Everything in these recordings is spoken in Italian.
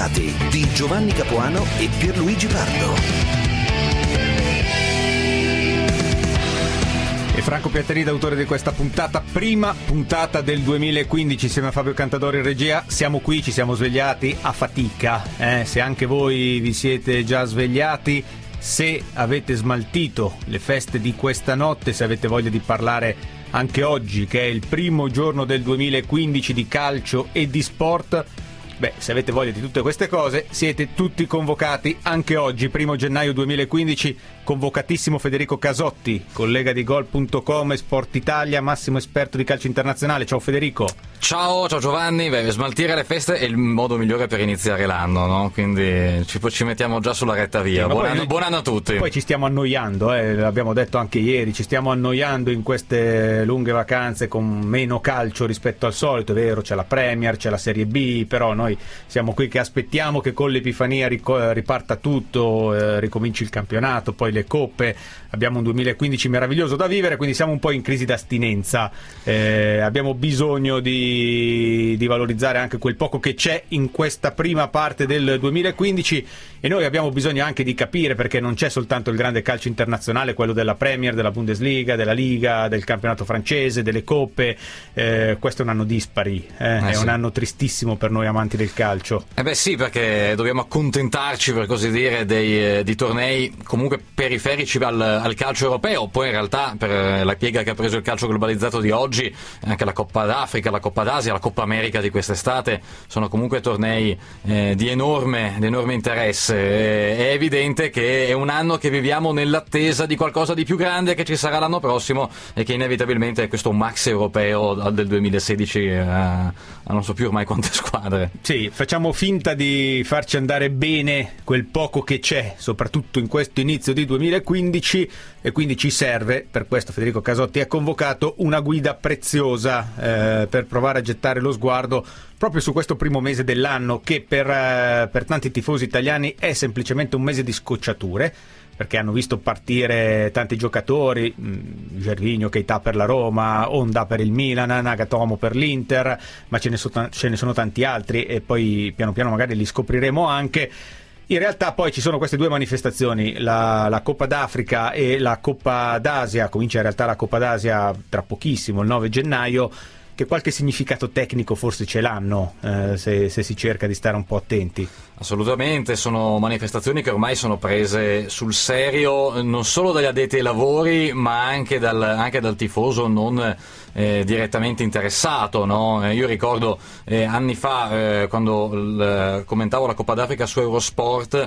Sveliati di Giovanni Capuano e Pierluigi Pardo. E Franco Piatterida, autore di questa puntata, prima puntata del 2015, insieme a Fabio Cantadori in regia. Siamo qui, ci siamo svegliati a fatica, se anche voi vi siete già svegliati, se avete smaltito le feste di questa notte, se avete voglia di parlare anche oggi, che è il primo giorno del 2015 di calcio e di sport. Beh, se avete voglia di tutte queste cose, siete tutti convocati anche oggi, 1 gennaio 2015, convocatissimo Federico Casotti, collega di Gol.com e Sport Italia, massimo esperto di calcio internazionale. Ciao Federico. Ciao Giovanni. Smaltire le feste è il modo migliore per iniziare l'anno, no? Quindi ci mettiamo già sulla retta via. Buon anno a tutti. Poi ci stiamo annoiando, l'abbiamo detto anche ieri, ci stiamo annoiando in queste lunghe vacanze con meno calcio rispetto al solito. È vero, c'è la Premier, c'è la Serie B, però noi siamo qui che aspettiamo che con l'Epifania riparta tutto, ricominci il campionato, poi le coppe. Abbiamo un 2015 meraviglioso da vivere, quindi siamo un po' in crisi d'astinenza. Abbiamo bisogno di valorizzare anche quel poco che c'è in questa prima parte del 2015, e noi abbiamo bisogno anche di capire, perché non c'è soltanto il grande calcio internazionale, quello della Premier, della Bundesliga, della Liga, del campionato francese, delle coppe. Questo è un anno dispari, è un anno tristissimo per noi amanti del calcio. Sì, perché dobbiamo accontentarci, per così dire, di tornei comunque periferici al calcio europeo. Poi in realtà, per la piega che ha preso il calcio globalizzato di oggi, anche la Coppa d'Africa, la Coppa d'Asia, la Coppa America di quest'estate sono comunque tornei di enorme interesse. È evidente che è un anno che viviamo nell'attesa di qualcosa di più grande che ci sarà l'anno prossimo, e che inevitabilmente è questo max europeo del 2016 a non so più ormai quante squadre. Sì, facciamo finta di farci andare bene quel poco che c'è, soprattutto in questo inizio di 2015, e quindi ci serve, per questo Federico Casotti ha convocato una guida preziosa per provare a gettare lo sguardo proprio su questo primo mese dell'anno, che per tanti tifosi italiani è semplicemente un mese di scocciature, perché hanno visto partire tanti giocatori, Gervinho, Keita per la Roma, Honda per il Milan, Nagatomo per l'Inter, ma ce ne sono tanti altri, e poi piano piano magari li scopriremo anche. In realtà poi ci sono queste due manifestazioni, la Coppa d'Africa e la Coppa d'Asia. Comincia in realtà la Coppa d'Asia tra pochissimo, il 9 gennaio, che qualche significato tecnico forse ce l'hanno, se si cerca di stare un po' attenti. Assolutamente, sono manifestazioni che ormai sono prese sul serio non solo dagli addetti ai lavori, ma anche dal tifoso non direttamente interessato, no? Io ricordo anni fa, quando commentavo la Coppa d'Africa su Eurosport,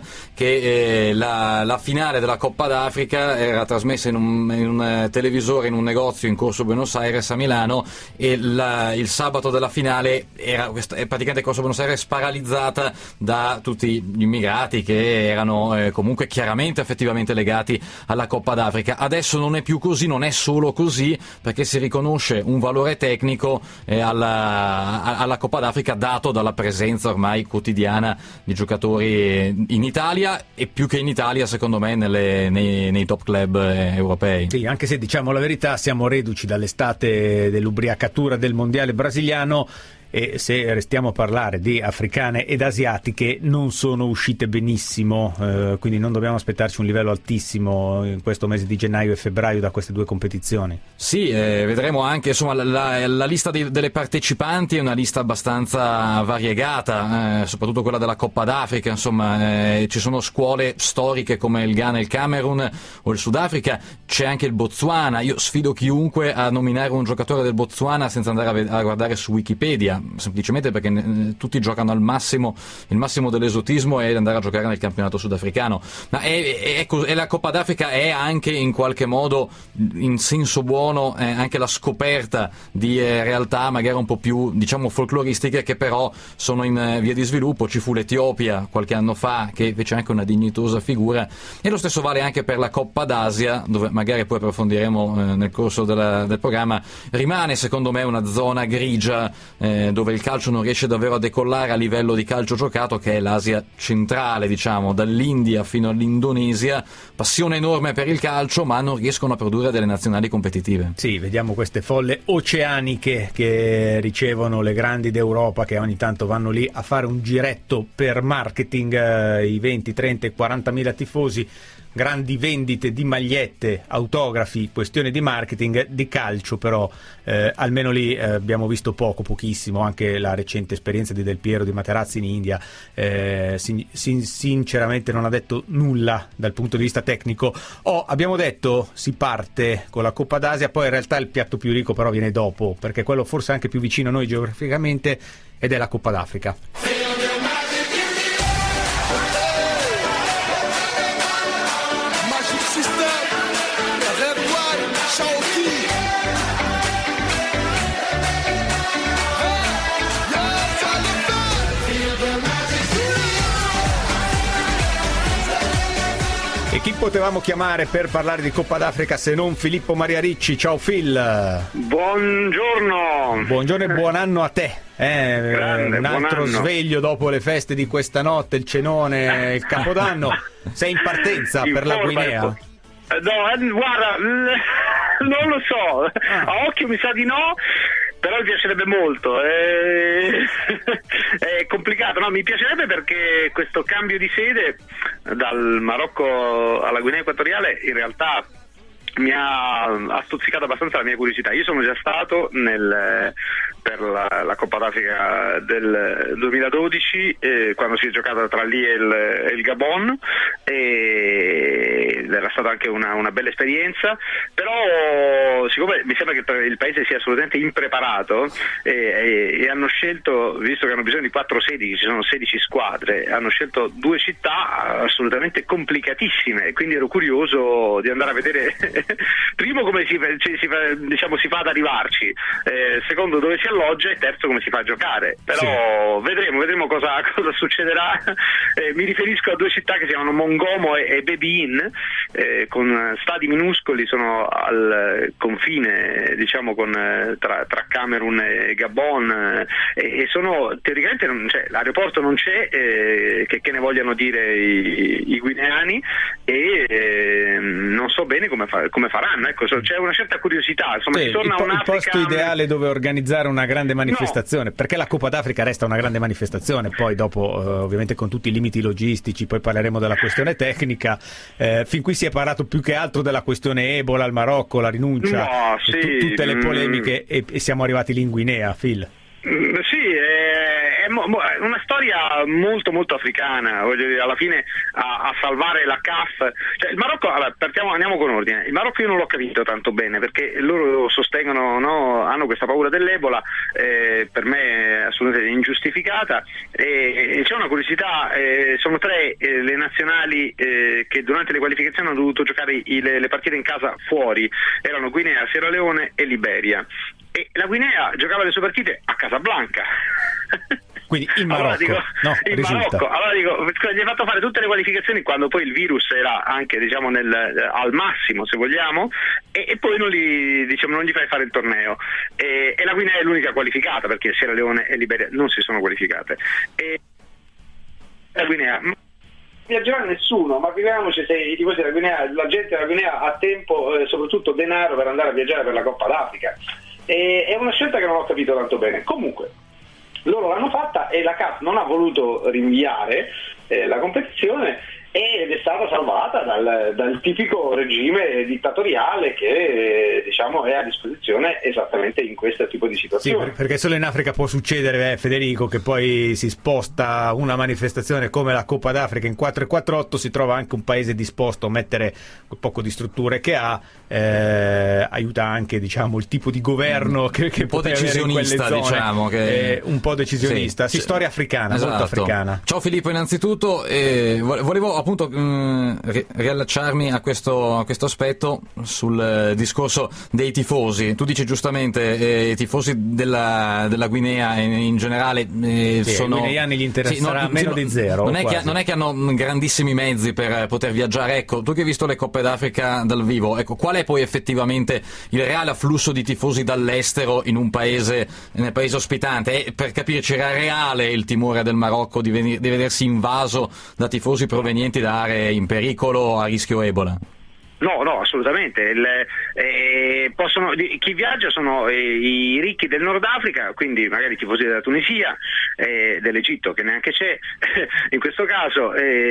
che la finale della Coppa d'Africa era trasmessa in un televisore in un negozio in Corso Buenos Aires a Milano, e il sabato della finale era praticamente Corso Buenos Aires paralizzata da tutti gli immigrati che erano comunque chiaramente effettivamente legati alla Coppa d'Africa. Adesso non è più così, non è solo così, perché si riconosce un valore tecnico alla Coppa d'Africa dato dalla presenza ormai quotidiana di giocatori in Italia, e più che in Italia secondo me nei top club europei. Sì, anche se diciamo la verità, siamo reduci dall'estate dell'ubriacatura del mondiale brasiliano, e se restiamo a parlare di africane ed asiatiche, non sono uscite benissimo, quindi non dobbiamo aspettarci un livello altissimo in questo mese di gennaio e febbraio da queste due competizioni. Sì, vedremo anche, insomma, la lista delle partecipanti è una lista abbastanza variegata, soprattutto quella della Coppa d'Africa. Insomma, ci sono scuole storiche come il Ghana, il Camerun o il Sudafrica, c'è anche il Botswana. Io sfido chiunque a nominare un giocatore del Botswana senza andare a guardare su Wikipedia, semplicemente perché tutti giocano al massimo. Il massimo dell'esotismo è andare a giocare nel campionato sudafricano. Ma e la Coppa d'Africa è anche in qualche modo, in senso buono, anche la scoperta di realtà magari un po' più, diciamo, folcloristiche, che però sono in via di sviluppo. Ci fu l'Etiopia qualche anno fa che fece anche una dignitosa figura, e lo stesso vale anche per la Coppa d'Asia, dove magari magari poi approfondiremo nel corso del programma, rimane secondo me una zona grigia dove il calcio non riesce davvero a decollare a livello di calcio giocato, che è l'Asia centrale, diciamo, dall'India fino all'Indonesia. Passione enorme per il calcio, ma non riescono a produrre delle nazionali competitive. Sì, vediamo queste folle oceaniche che ricevono le grandi d'Europa, che ogni tanto vanno lì a fare un giretto per marketing, i 20, 30 e 40 mila tifosi, grandi vendite di magliette, autografi, questione di marketing. Di calcio però almeno lì abbiamo visto pochissimo. Anche la recente esperienza di Del Piero, di Materazzi in India sinceramente non ha detto nulla dal punto di vista tecnico. Abbiamo detto si parte con la Coppa d'Asia, poi in realtà il piatto più ricco però viene dopo, perché quello forse anche più vicino a noi geograficamente, ed è la Coppa d'Africa. E chi potevamo chiamare per parlare di Coppa d'Africa se non Filippo Maria Ricci? Ciao Phil. Buongiorno. Buongiorno e buon anno a te. Grande, un altro buon anno. Sveglio dopo le feste di questa notte, il cenone, il Capodanno. Sei in partenza per la Guinea? No, guarda, non lo so. A occhio mi sa di no. Però mi piacerebbe molto, è complicato, no? Mi piacerebbe perché questo cambio di sede dal Marocco alla Guinea Equatoriale in realtà mi ha stuzzicato abbastanza la mia curiosità. Io sono già stato per la Coppa d'Africa del 2012, quando si è giocata tra lì e il Gabon, ed era stata anche una bella esperienza. Però siccome mi sembra che il paese sia assolutamente impreparato e hanno scelto, visto che hanno bisogno di 4 sedi, ci sono 16 squadre, hanno scelto 2 città assolutamente complicatissime, quindi ero curioso di andare a vedere primo come si fa ad arrivarci, secondo dove si alloggia, e terzo come si fa a giocare. Però sì, vedremo cosa succederà. Mi riferisco a 2 città che si chiamano Mongomo e Bebein, con stadi minuscoli, sono al confine, diciamo, tra Camerun e Gabon, e sono teoricamente l'aeroporto non c'è, che ne vogliano dire i guineani, e non so bene come faranno. Ecco, c'è una certa curiosità. Insomma, sì, torna il posto ideale dove organizzare una grande manifestazione, perché la Coppa d'Africa resta una grande manifestazione. Poi dopo, ovviamente, con tutti i limiti logistici, poi parleremo della questione tecnica. Fin qui si è parlato più che altro della questione Ebola al Marocco, la rinuncia, tutte le polemiche, e siamo arrivati lì in Guinea, Phil. Sì, è una storia molto molto africana, voglio dire, alla fine a salvare la CAF. Cioè, il Marocco, allora, andiamo con ordine. Il Marocco io non l'ho capito tanto bene, perché loro sostengono, no, hanno questa paura dell'Ebola, per me è assolutamente ingiustificata, e c'è una curiosità. Sono 3 le nazionali che durante le qualificazioni hanno dovuto giocare le partite in casa fuori, erano Guinea, Sierra Leone e Liberia, e la Guinea giocava le sue partite a Casablanca. Quindi in Marocco, Marocco. Allora dico, gli hai fatto fare tutte le qualificazioni quando poi il virus era anche, diciamo, al massimo, se vogliamo, e poi non gli fai fare il torneo. E la Guinea è l'unica qualificata, perché Sierra Leone e Liberia non si sono qualificate. E la Guinea viaggerà nessuno, ma figuriamoci se i tifosi della Guinea, la gente della Guinea ha tempo, soprattutto denaro, per andare a viaggiare per la Coppa d'Africa. È una scelta che non ho capito tanto bene. Comunque loro l'hanno fatta e la CAF non ha voluto rinviare la competizione, ed è stata salvata dal tipico regime dittatoriale che, diciamo, è a disposizione esattamente in questo tipo di situazioni. Sì, perché solo in Africa può succedere, Federico, che poi si sposta una manifestazione come la Coppa d'Africa in 4-4-8, si trova anche un paese disposto a mettere quel poco di strutture che ha, aiuta anche, diciamo, il tipo di governo che un po' decisionista, diciamo, che un po' decisionista. Sì, storia africana, esatto, molto africana. Ciao Filippo, innanzitutto volevo appunto riallacciarmi a questo aspetto sul discorso dei tifosi. Tu dici giustamente i tifosi della Guinea in generale sono... Ai guineani gli interesserà meno di zero. Non è che hanno grandissimi mezzi per poter viaggiare. Ecco, tu che hai visto le Coppe d'Africa dal vivo, ecco, qual è poi effettivamente il reale afflusso di tifosi dall'estero in un paese, nel paese ospitante? Per capirci, era reale il timore del Marocco di vedersi invaso da tifosi provenienti da aree in pericolo a rischio Ebola? No, assolutamente. Chi viaggia sono i ricchi del Nord Africa, quindi magari i tifosi della Tunisia, dell'Egitto che neanche c'è in questo caso,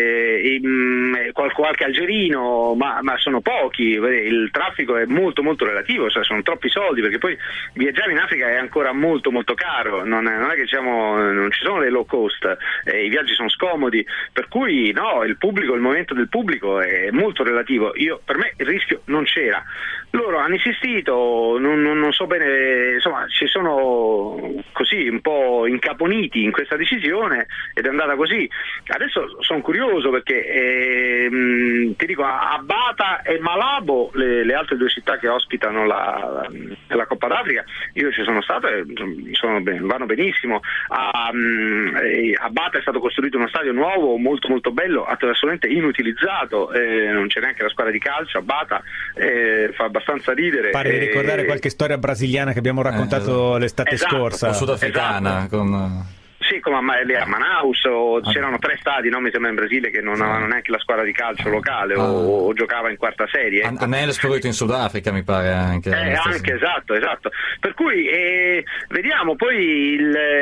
qualche algerino, ma sono pochi. Il traffico è molto molto relativo, cioè sono troppi soldi, perché poi viaggiare in Africa è ancora molto molto caro, non è che non ci sono dei low cost, i viaggi sono scomodi, per cui il movimento del pubblico è molto relativo. Per me il rischio non c'era. Loro hanno insistito, non so bene, insomma, ci sono così un po' incaponiti in questa decisione ed è andata così. Adesso sono curioso perché ti dico, a Bata e Malabo, le altre due città che ospitano la Coppa d'Africa, io ci sono stato e vanno benissimo. A Bata è stato costruito uno stadio nuovo, molto molto bello, assolutamente inutilizzato, non c'è neanche la squadra di calcio a Bata, fa abbastanza ridere. Pare di ricordare qualche storia brasiliana che abbiamo raccontato l'estate scorsa. O sudafricana. Esatto. Sì, come a Manaus, c'erano 3 stadi, mi sembra, in Brasile, che non avevano neanche la squadra di calcio locale o giocava in quarta serie. A Nelspruit in Sudafrica, mi pare anche. Anche, esatto. Per cui vediamo poi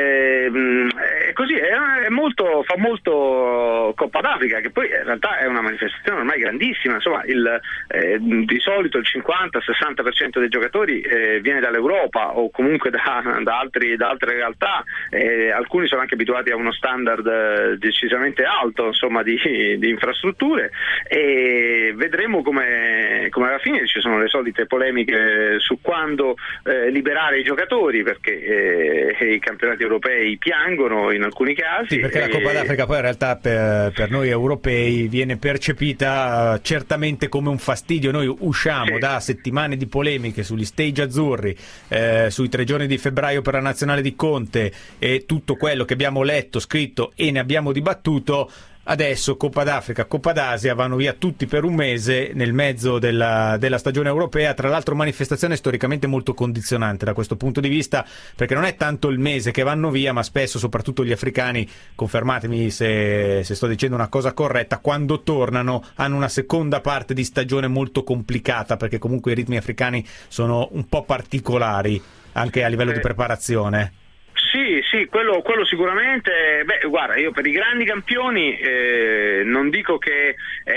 così fa molto Coppa d'Africa, che poi in realtà è una manifestazione ormai grandissima. Insomma, di solito il 50-60% dei giocatori viene dall'Europa o comunque da altre realtà. Alcuni sono anche abituati a uno standard decisamente alto, insomma, di infrastrutture, e vedremo come alla fine. Ci sono le solite polemiche su quando liberare i giocatori, perché i campionati europei piangono in alcuni casi. Sì, perché la Coppa d'Africa poi in realtà per noi europei viene percepita certamente come un fastidio. Noi usciamo da settimane di polemiche sugli stage azzurri, sui 3 giorni di febbraio per la nazionale di Conte e tutto quello che abbiamo letto, scritto e ne abbiamo dibattuto. Adesso Coppa d'Africa, Coppa d'Asia vanno via tutti per un mese nel mezzo della stagione europea. Tra l'altro manifestazione storicamente molto condizionante da questo punto di vista, perché non è tanto il mese che vanno via, ma spesso, soprattutto gli africani, confermatemi se sto dicendo una cosa corretta, quando tornano hanno una seconda parte di stagione molto complicata, perché comunque i ritmi africani sono un po' particolari anche a livello di preparazione. Sì, quello sicuramente. Guarda, io per i grandi campioni non dico che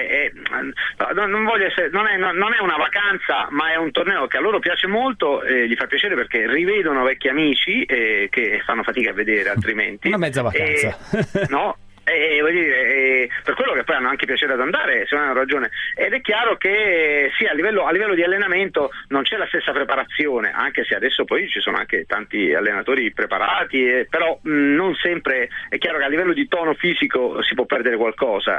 non voglio essere, non è una vacanza, ma è un torneo che a loro piace molto, gli fa piacere perché rivedono vecchi amici che fanno fatica a vedere altrimenti. Una mezza vacanza. No? Voglio dire, per quello che poi hanno anche piacere ad andare, se non hanno ragione. Ed è chiaro che sì, a livello di allenamento non c'è la stessa preparazione, anche se adesso poi ci sono anche tanti allenatori preparati, però non sempre. È chiaro che a livello di tono fisico si può perdere qualcosa,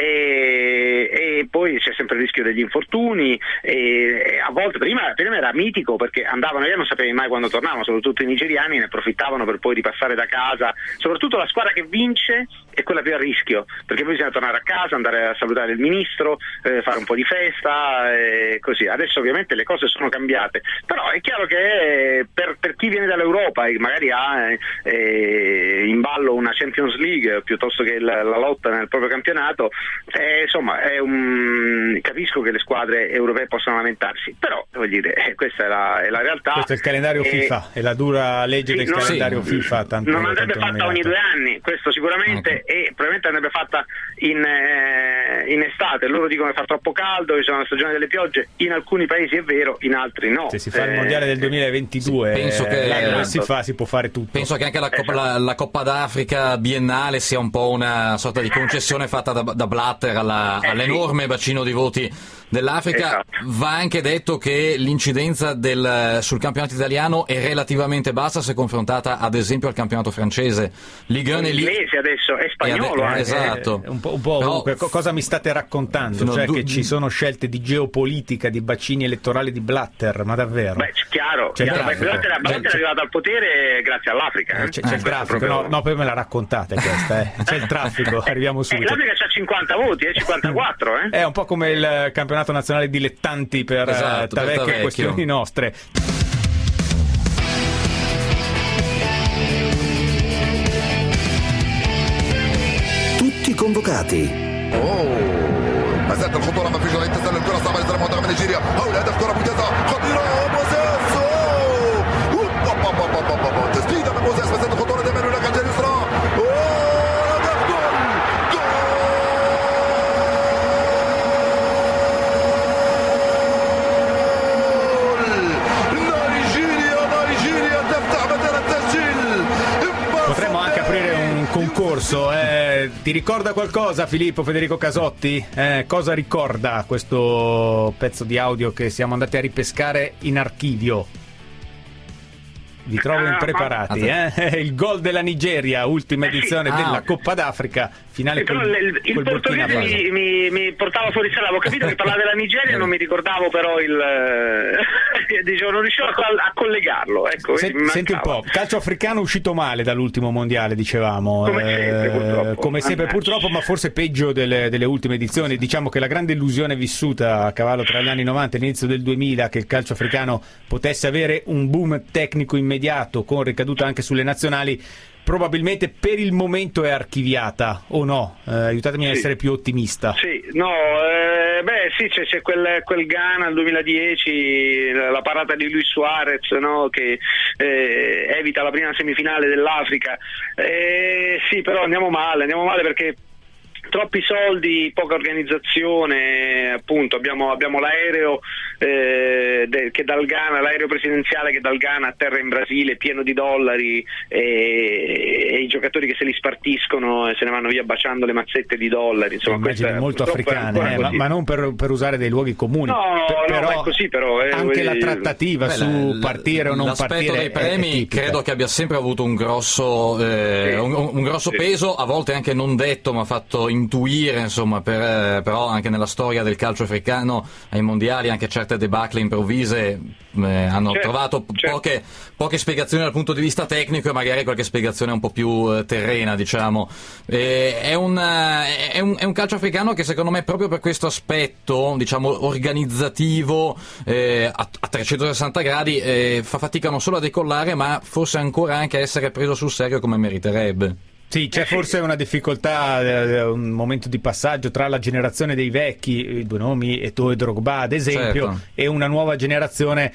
e poi c'è sempre il rischio degli infortuni, e a volte prima era mitico perché andavano via, non sapevi mai quando tornavano, soprattutto i nigeriani ne approfittavano per poi ripassare da casa, soprattutto la squadra che vince è quella più a rischio, perché poi bisogna tornare a casa, andare a salutare il ministro, fare un po' di festa e così. Adesso ovviamente le cose sono cambiate, però è chiaro che per chi viene dall'Europa e magari ha in ballo una Champions League piuttosto che la lotta nel proprio campionato, insomma capisco che le squadre europee possano lamentarsi, però voglio dire, questa è la realtà. Questo è il calendario FIFA, è la dura legge del calendario FIFA. Non andrebbe fatta ogni 2 anni, questo sicuramente, e probabilmente andrebbe fatta in estate. Loro dicono che fa troppo caldo, ci sono la stagione delle piogge, in alcuni paesi è vero, in altri no. Se si fa il mondiale del 2022, penso che si può fare tutto. Penso che anche la Coppa d'Africa biennale sia un po' una sorta di concessione fatta da Blatter all'enorme bacino di voti dell'Africa. Esatto. Va anche detto che l'incidenza sul campionato italiano è relativamente bassa se confrontata ad esempio al campionato francese. Ligue 1 l'inglese adesso è spagnolo, esatto. Un po' però, cosa mi sta state raccontando, cioè che ci sono scelte di geopolitica, di bacini elettorali di Blatter, ma davvero? Beh, chiaro, Blatter è arrivato al potere grazie all'Africa. C'è il traffico, proprio... no, poi me la raccontate questa, c'è il traffico, arriviamo subito. L'Africa c'ha 50 voti, 54, È un po' come il campionato nazionale dilettanti per Tavecchio e questioni nostre. Tutti convocati. ما زالت الخطوره ما فيش تسلل الكره صعبه لصالح منتخب نيجيريا او الهدف كره ممتازه خطيره موزيس تسديده من موزيس ما زالت الخطوره دائما هناك على الجهه اليسرى هدف جول نيجيريا تفتح مجال التسجيل. Potremmo anche aprire un concorso. Ti ricorda qualcosa, Filippo Federico Casotti? Cosa ricorda questo pezzo di audio che siamo andati a ripescare in archivio? Vi trovo impreparati, Il gol della Nigeria, ultima edizione della Coppa d'Africa, finale il portoghese mi portava fuori sala. Avevo capito che parlava della Nigeria, non mi ricordavo però dicevo, non riuscivo a collegarlo. Ecco, senti un po', calcio africano uscito male dall'ultimo mondiale, dicevamo. Come sempre, purtroppo, ma forse peggio delle ultime edizioni. Diciamo che la grande illusione vissuta a cavallo tra gli anni 90 e l'inizio del 2000, che il calcio africano potesse avere un boom tecnico immediato con ricaduta anche sulle nazionali, probabilmente per il momento è archiviata, o no? Aiutatemi a essere più ottimista. C'è quel Ghana nel 2010, la parata di Luis Suarez, no? Che evita la prima semifinale dell'Africa. Però andiamo male perché troppi soldi, poca organizzazione, appunto abbiamo l'aereo che dal Ghana, l'aereo presidenziale che dal Ghana atterra in Brasile pieno di dollari e i giocatori che se li spartiscono e se ne vanno via baciando le mazzette di dollari, insomma, immagini molto africane, ma non per usare dei luoghi comuni, però è così, però anche la trattativa su partire o non partire. L'aspetto dei premi credo che abbia sempre avuto un grosso peso, a volte anche non detto ma fatto intuire, insomma, però anche nella storia del calcio africano ai mondiali anche certe debacle improvvise hanno trovato poche spiegazioni dal punto di vista tecnico e magari qualche spiegazione un po' più terrena, diciamo. È un calcio africano che secondo me proprio per questo aspetto, diciamo, organizzativo a 360 gradi fa fatica non solo a decollare ma forse ancora anche a essere preso sul serio come meriterebbe. Sì, c'è forse una difficoltà, un momento di passaggio tra la generazione dei vecchi, i due nomi, Eto'o e Drogba ad esempio, e una nuova generazione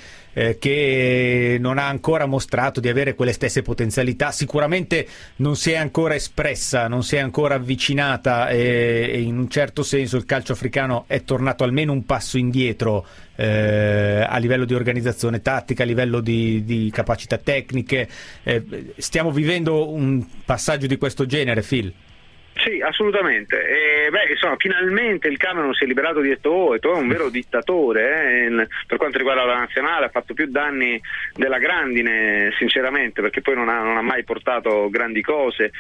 che non ha ancora mostrato di avere quelle stesse potenzialità, sicuramente non si è ancora espressa, non si è ancora avvicinata e in un certo senso il calcio africano è tornato almeno un passo indietro a livello di organizzazione tattica, a livello di capacità tecniche. Stiamo vivendo un passaggio di questo genere, Phil? Sì, assolutamente. Finalmente il Camerun si è liberato di Eto'o. Eto'o è un vero dittatore, per quanto riguarda la nazionale, ha fatto più danni della grandine, sinceramente, perché poi non ha mai portato grandi cose.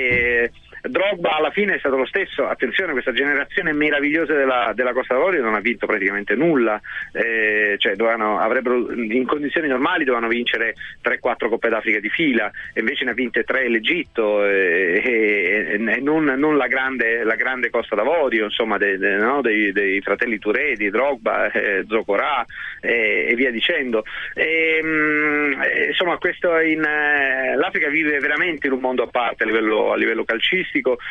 Drogba alla fine è stato lo stesso. Attenzione, questa generazione meravigliosa della Costa d'Avorio non ha vinto praticamente nulla, avrebbero in condizioni normali dovevano vincere 3-4 Coppe d'Africa di fila, e invece ne ha vinte 3 l'Egitto e non la grande Costa d'Avorio, insomma, dei fratelli Touré, di Drogba, Zocorà e via dicendo. Insomma, l'Africa vive veramente in un mondo a parte a livello calcistico,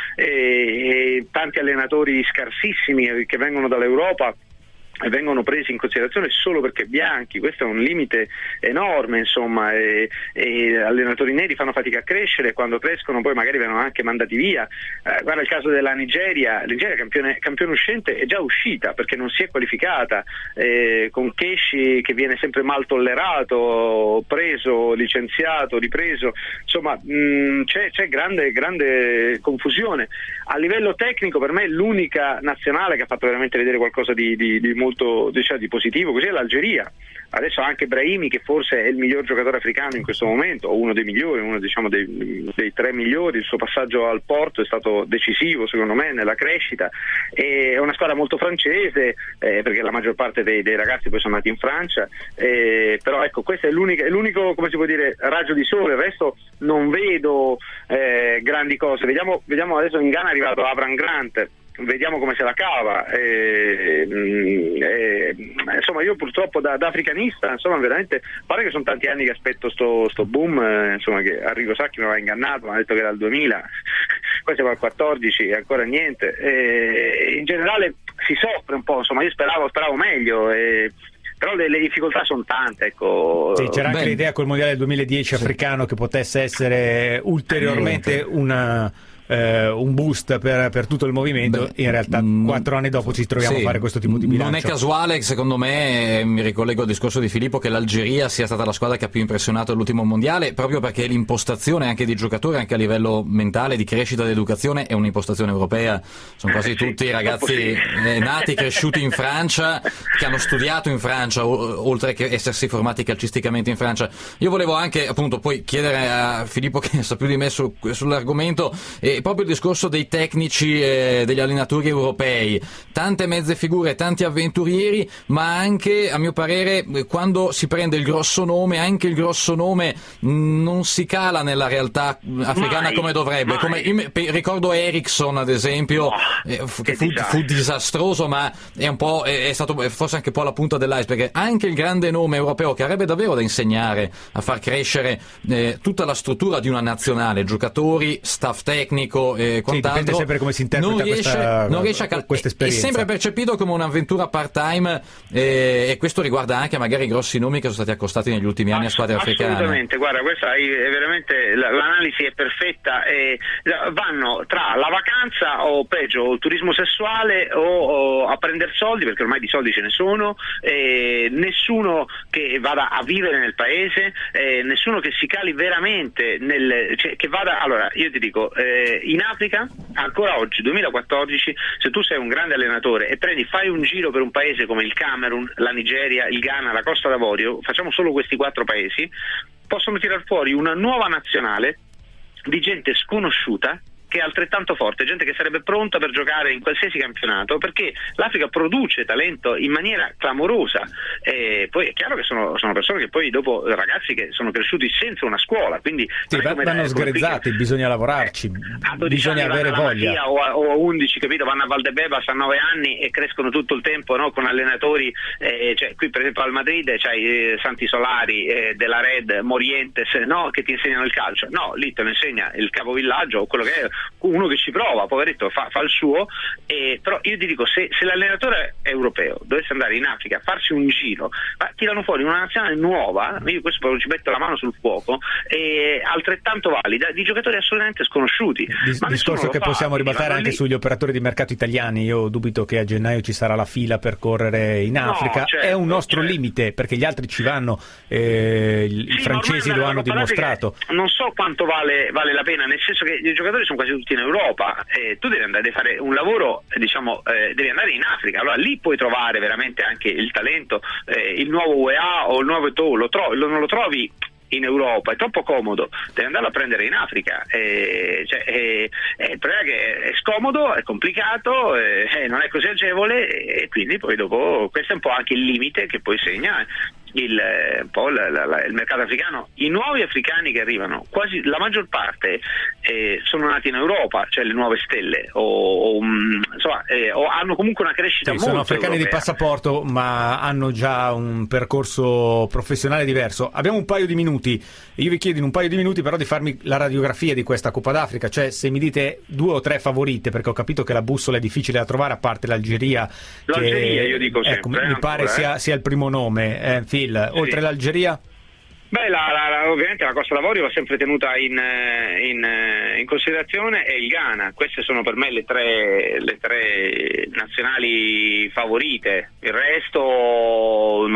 e tanti allenatori scarsissimi che vengono dall'Europa vengono presi in considerazione solo perché bianchi. Questo è un limite enorme, insomma, e allenatori neri fanno fatica a crescere, e quando crescono poi magari vengono anche mandati via. Guarda il caso della Nigeria campione uscente, è già uscita perché non si è qualificata, con Keshi che viene sempre mal tollerato, preso, licenziato, ripreso, insomma c'è grande confusione. A livello tecnico per me l'unica nazionale che ha fatto veramente vedere qualcosa di molto molto di positivo, così è l'Algeria. Adesso anche Brahimi, che forse è il miglior giocatore africano in questo momento, o uno dei migliori, uno dei 3 migliori. Il suo passaggio al Porto è stato decisivo secondo me nella crescita. È una squadra molto francese, perché la maggior parte dei ragazzi poi sono nati in Francia, però ecco, questo è l'unico, come si può dire, raggio di sole. Il resto non vedo grandi cose. Vediamo adesso in Ghana è arrivato Avram Grant, vediamo come se la cava. Insomma, io purtroppo da africanista, insomma, veramente pare che sono tanti anni che aspetto sto boom, insomma, che Arrigo Sacchi mi aveva ingannato, mi ha detto che era il 2000, poi siamo al 14 e ancora niente. In generale si soffre un po', insomma, io speravo meglio, però le difficoltà sono tante, ecco. Sì, c'era anche l'idea col mondiale del 2010 africano che potesse essere ulteriormente un boost per tutto il movimento. In realtà 4 anni dopo ci troviamo a fare questo tipo di bilancio. Non è casuale, secondo me, mi ricollego al discorso di Filippo, che l'Algeria sia stata la squadra che ha più impressionato all'ultimo mondiale, proprio perché l'impostazione anche di giocatori, anche a livello mentale, di crescita, di educazione, è un'impostazione europea. Sono quasi tutti ragazzi nati, cresciuti in Francia, che hanno studiato in Francia, oltre che essersi formati calcisticamente in Francia. Io volevo anche, appunto, poi chiedere a Filippo, che sa più di me sull'argomento, proprio il discorso dei tecnici, degli allenatori europei, tante mezze figure, tanti avventurieri, ma anche, a mio parere, quando si prende il grosso nome, anche il grosso nome non si cala nella realtà africana come dovrebbe. Ricordo Eriksson, ad esempio, che fu disastroso, ma è stato forse anche un po' la punta dell'iceberg. Anche il grande nome europeo, che avrebbe davvero da insegnare a far crescere tutta la struttura di una nazionale, giocatori, staff tecnico, quant'altro, dipende sempre come si interpreta non riesce questa esperienza. È sempre percepito come un'avventura part-time, e questo riguarda anche magari i grossi nomi che sono stati accostati negli ultimi anni a squadre africane. Assolutamente, guarda, questa è veramente, l'analisi è perfetta. Vanno tra la vacanza, o peggio il turismo sessuale, o a prendere soldi, perché ormai di soldi ce ne sono, nessuno che vada a vivere nel paese, nessuno che si cali veramente che vada. Allora, io ti dico, in Africa ancora oggi, 2014, se tu sei un grande allenatore e fai un giro per un paese come il Camerun, la Nigeria, il Ghana, la Costa d'Avorio, facciamo solo questi 4 paesi, possono tirar fuori una nuova nazionale di gente sconosciuta, che è altrettanto forte, gente che sarebbe pronta per giocare in qualsiasi campionato, perché l'Africa produce talento in maniera clamorosa. Poi è chiaro che sono persone che poi dopo, ragazzi che sono cresciuti senza una scuola, quindi vanno sgrezzati, bisogna lavorarci, bisogna avere voglia. O a 11, capito, vanno a Valdebebas a 9 anni e crescono tutto il tempo, no, con allenatori, cioè qui per esempio al Madrid c'hai Santi Solari, della Red, Morientes, no, che ti insegnano il calcio. No, lì te lo insegna il capovillaggio o quello che è, uno che ci prova, poveretto, fa il suo. Però io ti dico, se l'allenatore europeo dovesse andare in Africa a farsi un giro, tirano fuori una nazionale nuova, io questo ci metto la mano sul fuoco, altrettanto valida, di giocatori assolutamente sconosciuti. Discorso che possiamo ribaltare anche sugli operatori di mercato italiani. Io dubito che a gennaio ci sarà la fila per correre in Africa. È un nostro limite, perché gli altri ci vanno, i francesi lo hanno dimostrato. Non so quanto vale la pena, nel senso che i giocatori sono quasi tutti in Europa, tu devi andare a fare un lavoro, devi andare in Africa, allora lì puoi trovare veramente anche il talento, il nuovo UEA o il nuovo Eto'o, non lo trovi in Europa, è troppo comodo, devi andarlo a prendere in Africa. Il problema è che è scomodo, è complicato, non è così agevole, e quindi poi dopo questo è un po' anche il limite che poi segna il mercato africano. I nuovi africani che arrivano, quasi la maggior parte sono nati in Europa, cioè le nuove stelle, o hanno comunque una crescita molto sono africani europea. di passaporto, ma hanno già un percorso professionale diverso. Abbiamo un paio di minuti, io vi chiedo in un paio di minuti però di farmi la radiografia di questa Coppa d'Africa, cioè se mi dite 2 o 3 favorite, perché ho capito che la bussola è difficile da trovare, a parte l'Algeria, io dico sempre, ecco, mi pare sia il primo nome. Phil, oltre l'Algeria? Beh, ovviamente la Costa d'Avorio va sempre tenuta in considerazione, e il Ghana. Queste sono per me le tre nazionali favorite. Il resto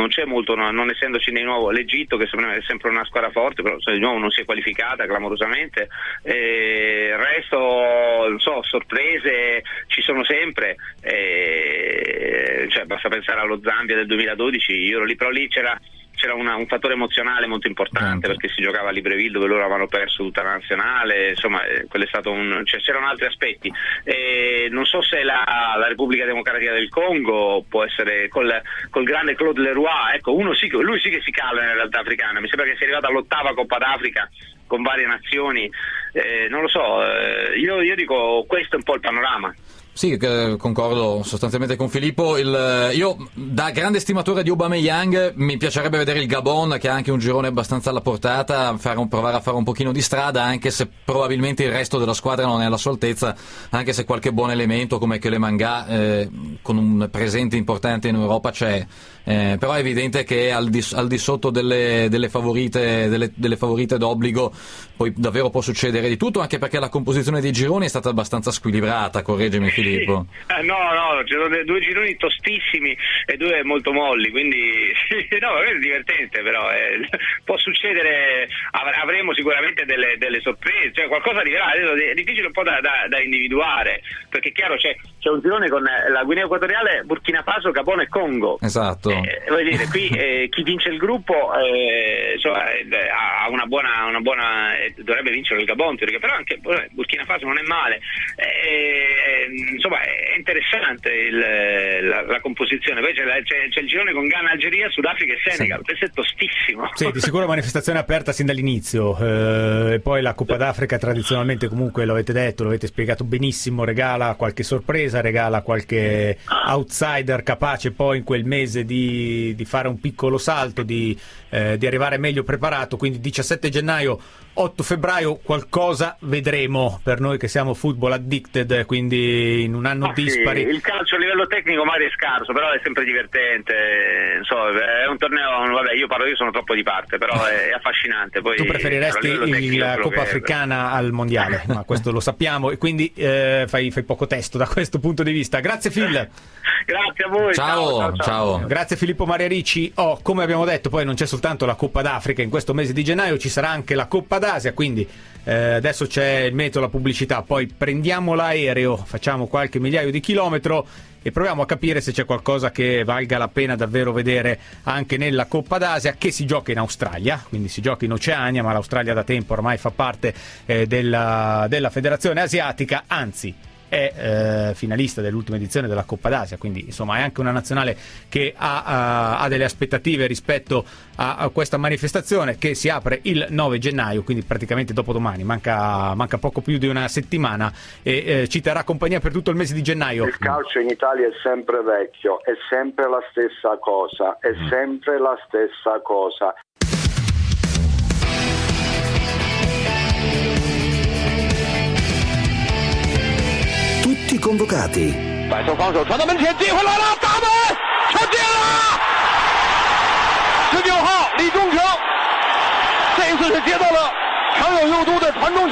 non c'è molto, non essendoci di nuovo l'Egitto, che è sempre una squadra forte, però di nuovo non si è qualificata clamorosamente. Il resto, non so, sorprese ci sono sempre, cioè basta pensare allo Zambia del 2012, io ero lì, però lì c'era un fattore emozionale molto importante, perché si giocava a Libreville dove loro avevano perso tutta la nazionale, insomma quello è stato c'erano altri aspetti. Non so se la Repubblica Democratica del Congo può essere col grande Claude Leroy, ecco, lui sì che si cala nella realtà africana, mi sembra che sia arrivata all'8ª Coppa d'Africa con varie nazioni, non lo so, io dico questo è un po' il panorama. Sì, concordo sostanzialmente con Filippo. Io, da grande stimatore di Aubameyang, mi piacerebbe vedere il Gabon, che ha anche un girone abbastanza alla portata, provare a fare un pochino di strada, anche se probabilmente il resto della squadra non è alla sua altezza, anche se qualche buon elemento come Kelemanga, con un presente importante in Europa, c'è. Però è evidente che al di sotto delle favorite d'obbligo poi davvero può succedere di tutto, anche perché la composizione dei gironi è stata abbastanza squilibrata, correggimi Filippo. No, c'erano 2 gironi tostissimi e 2 molto molli, quindi no, è divertente, però può succedere, avremo sicuramente delle sorprese, cioè qualcosa arriverà, è difficile un po' da individuare, perché è chiaro c'è un girone con la Guinea Equatoriale, Burkina Faso, Gabon e Congo. Esatto. Voglio dire, qui chi vince il gruppo ha una buona dovrebbe vincere il Gabon, però anche Burkina Faso non è male, insomma è interessante la composizione. Poi c'è il girone con Ghana, Algeria, Sudafrica e Senegal, questo è tostissimo. Sì, di sicuro manifestazione aperta sin dall'inizio, e poi la Coppa d'Africa tradizionalmente, comunque lo avete detto, lo avete spiegato benissimo, regala qualche sorpresa, regala qualche outsider capace poi in quel mese di fare un piccolo salto, di arrivare meglio preparato. Quindi 17 gennaio, 8 febbraio qualcosa vedremo per noi che siamo football addicted, quindi in un anno dispari. Sì, il calcio a livello tecnico magari è scarso, però è sempre divertente, è un torneo, vabbè, io sono troppo di parte, però è affascinante. Poi, tu preferiresti la Coppa Africana al Mondiale, ma questo lo sappiamo, e quindi fai poco testo da questo punto di vista. Grazie Phil. Grazie a voi. Ciao. Grazie Filippo Maria Ricci. Come abbiamo detto, poi non c'è soltanto la Coppa d'Africa in questo mese di gennaio, ci sarà anche la Coppa d'Asia, quindi adesso c'è il meteo, la pubblicità, poi prendiamo l'aereo, facciamo qualche migliaio di chilometro e proviamo a capire se c'è qualcosa che valga la pena davvero vedere anche nella Coppa d'Asia, che si gioca in Australia, quindi si gioca in Oceania, ma l'Australia da tempo ormai fa parte della Federazione Asiatica, anzi è finalista dell'ultima edizione della Coppa d'Asia, quindi insomma è anche una nazionale che ha delle aspettative rispetto a questa manifestazione che si apre il 9 gennaio, quindi praticamente dopodomani, manca poco più di una settimana, e ci terrà compagnia per tutto il mese di gennaio. Il calcio in Italia è sempre vecchio, è sempre la stessa cosa, è sempre la stessa cosa. Tutti convocati. 反手防守传到门前，机会来了，打门，球进了！19号李忠诚，这一次是接到了强有右都的传中球，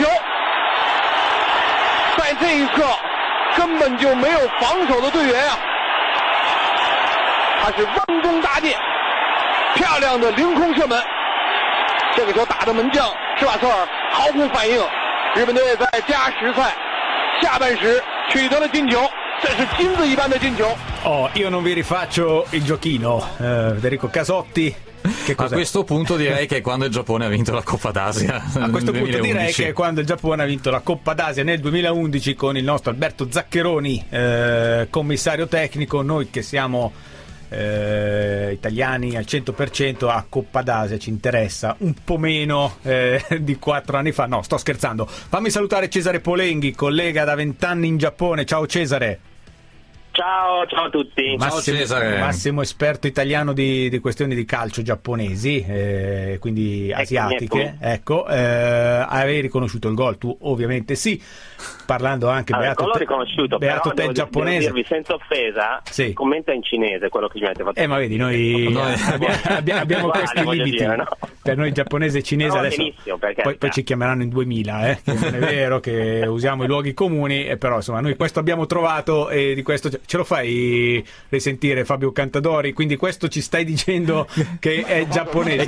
在这一刻根本就没有防守的队员啊，他是弯弓搭箭，漂亮的凌空射门，这个球打的门将施瓦策尔毫无反应，日本队在加时赛下半时取得了进球，这是金子一般的进球。 Io non vi rifaccio il giochino, Federico Casotti. Che a questo punto direi che è quando il Giappone ha vinto la Coppa d'Asia. A questo punto direi che è quando il Giappone ha vinto la Coppa d'Asia nel 2011 con il nostro Alberto Zaccheroni, commissario tecnico. Noi che siamo italiani al 100%, a Coppa d'Asia ci interessa un po' meno di 4 anni fa. No, sto scherzando. Fammi salutare Cesare Polenghi, collega da 20 anni in Giappone. Ciao Cesare. Ciao a tutti. Massimo esperto italiano di questioni di calcio giapponesi, quindi asiatiche. Ecco, avevi riconosciuto il gol, tu ovviamente sì. parlando anche l'ho riconosciuto, beato però te giapponese. Devo dirvi senza offesa, sì. Commenta in cinese quello che mi avete fatto. Ma vedi, noi abbiamo questi limiti. Dire, no? Per noi giapponese e cinese adesso poi ci chiameranno in 2000, che non è vero che usiamo i luoghi comuni, però insomma noi questo abbiamo trovato e di questo ce lo fai risentire, Fabio Cantadori, quindi questo ci stai dicendo che è giapponese.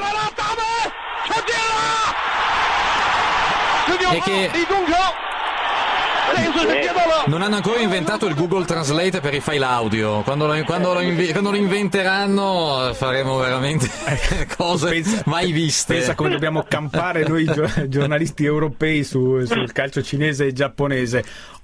E che non hanno ancora inventato il Google Translate per i file audio. Quando lo inventeranno faremo veramente cose mai viste. Pensa come dobbiamo campare noi giornalisti europei sul calcio cinese e giapponese.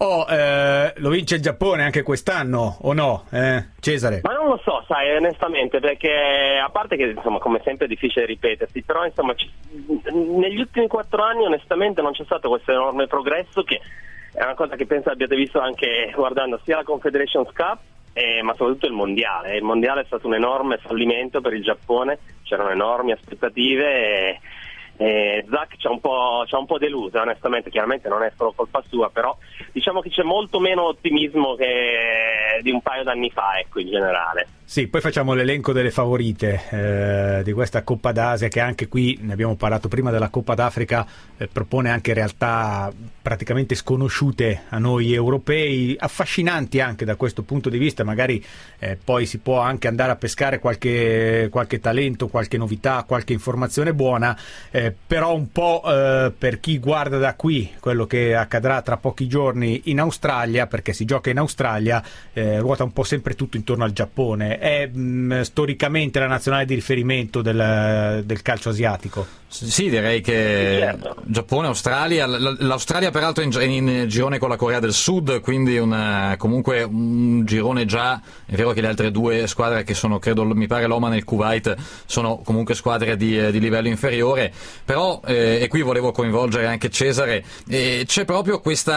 Lo vince il Giappone anche quest'anno o no? Cesare? Ma non lo so, sai, onestamente, perché a parte che insomma come sempre è difficile ripetersi, però insomma negli ultimi 4 anni onestamente non c'è stato questo enorme progresso, che è una cosa che penso abbiate visto anche guardando sia la Confederations Cup ma soprattutto il mondiale. Il mondiale è stato un enorme fallimento per il Giappone, c'erano enormi aspettative e Zach ci ha un po' deluso onestamente. Chiaramente non è solo colpa sua, però diciamo che c'è molto meno ottimismo che di un paio d'anni fa, ecco, in generale. Sì, poi facciamo l'elenco delle favorite di questa Coppa d'Asia, che anche qui ne abbiamo parlato prima della Coppa d'Africa, propone anche realtà praticamente sconosciute a noi europei, affascinanti anche da questo punto di vista. Magari poi si può anche andare a pescare qualche talento, qualche novità, qualche informazione buona, però un po' per chi guarda da qui quello che accadrà tra pochi giorni in Australia, perché si gioca in Australia, ruota un po' sempre tutto intorno al Giappone. È storicamente la nazionale di riferimento del calcio asiatico. Sì, direi che certo. Giappone, Australia, l'Australia peraltro in girone con la Corea del Sud, quindi comunque un girone già. È vero che le altre due squadre che sono, credo, mi pare l'Oman e il Kuwait, sono comunque squadre di livello inferiore, però e qui volevo coinvolgere anche Cesare, c'è proprio questo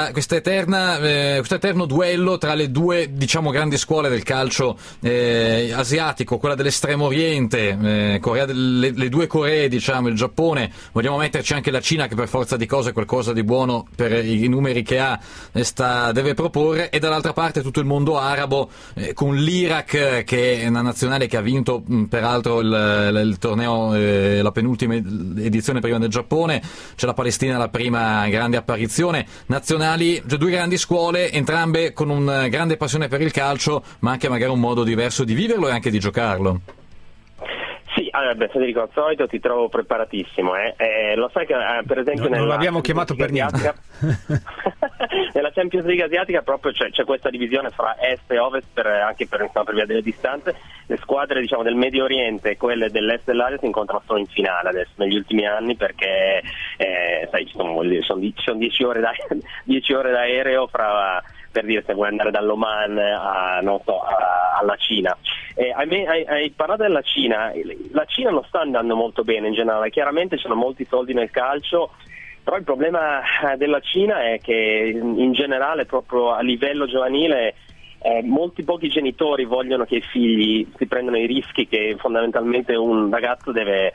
eterno duello tra le due, diciamo, grandi scuole del calcio asiatico, quella dell'estremo oriente, le due Coree, diciamo, il Giappone. Vogliamo metterci anche la Cina, che per forza di cose qualcosa di buono per i numeri che ha deve proporre, e dall'altra parte tutto il mondo arabo, con l'Iraq, che è una nazionale che ha vinto peraltro il torneo, la penultima edizione prima del Giappone. C'è la Palestina, la prima grande apparizione. Nazionali, cioè due grandi scuole, entrambe con una grande passione per il calcio, ma anche magari un modo diverso di viverlo e anche di giocarlo. Sì, Federico, al solito ti trovo preparatissimo. Lo sai che per esempio non l'abbiamo chiamato per niente. Nella Champions League asiatica proprio c'è questa divisione fra est e ovest, anche per via delle distanze. Le squadre, diciamo, del Medio Oriente e quelle dell'est dell'Asia si incontrano solo in finale adesso, negli ultimi anni, perché sai, sono 10 ore d'aereo per dire, se vuoi andare dall'Oman alla Cina. Hai parlato della Cina. La Cina non sta andando molto bene in generale, chiaramente ci sono molti soldi nel calcio, però il problema della Cina è che in generale, proprio a livello giovanile, molti pochi genitori vogliono che i figli si prendano i rischi che fondamentalmente un ragazzo deve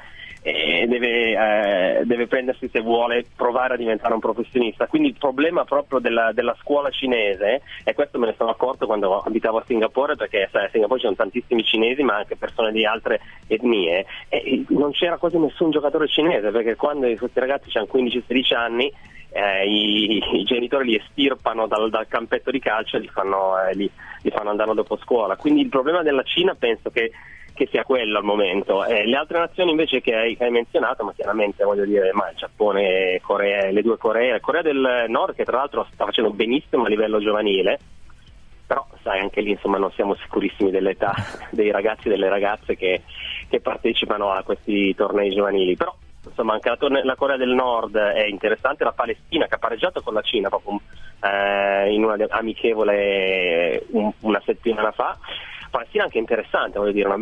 prendersi se vuole provare a diventare un professionista. Quindi il problema proprio della scuola cinese, e questo me ne sono accorto quando abitavo a Singapore, perché a Singapore ci sono tantissimi cinesi ma anche persone di altre etnie, e non c'era quasi nessun giocatore cinese, perché quando questi ragazzi hanno 15-16 anni i genitori li estirpano dal campetto di calcio e li fanno andare dopo scuola. Quindi il problema della Cina penso che sia quello al momento. Le altre nazioni invece che hai menzionato, ma chiaramente voglio dire, il Giappone, Corea, le due Coree, Corea del Nord, che tra l'altro sta facendo benissimo a livello giovanile, però sai, anche lì insomma non siamo sicurissimi dell'età dei ragazzi e delle ragazze che partecipano a questi tornei giovanili. Però insomma anche la Corea del Nord è interessante, la Palestina che ha pareggiato con la Cina proprio in una amichevole una settimana fa. Palestina anche interessante, voglio dire,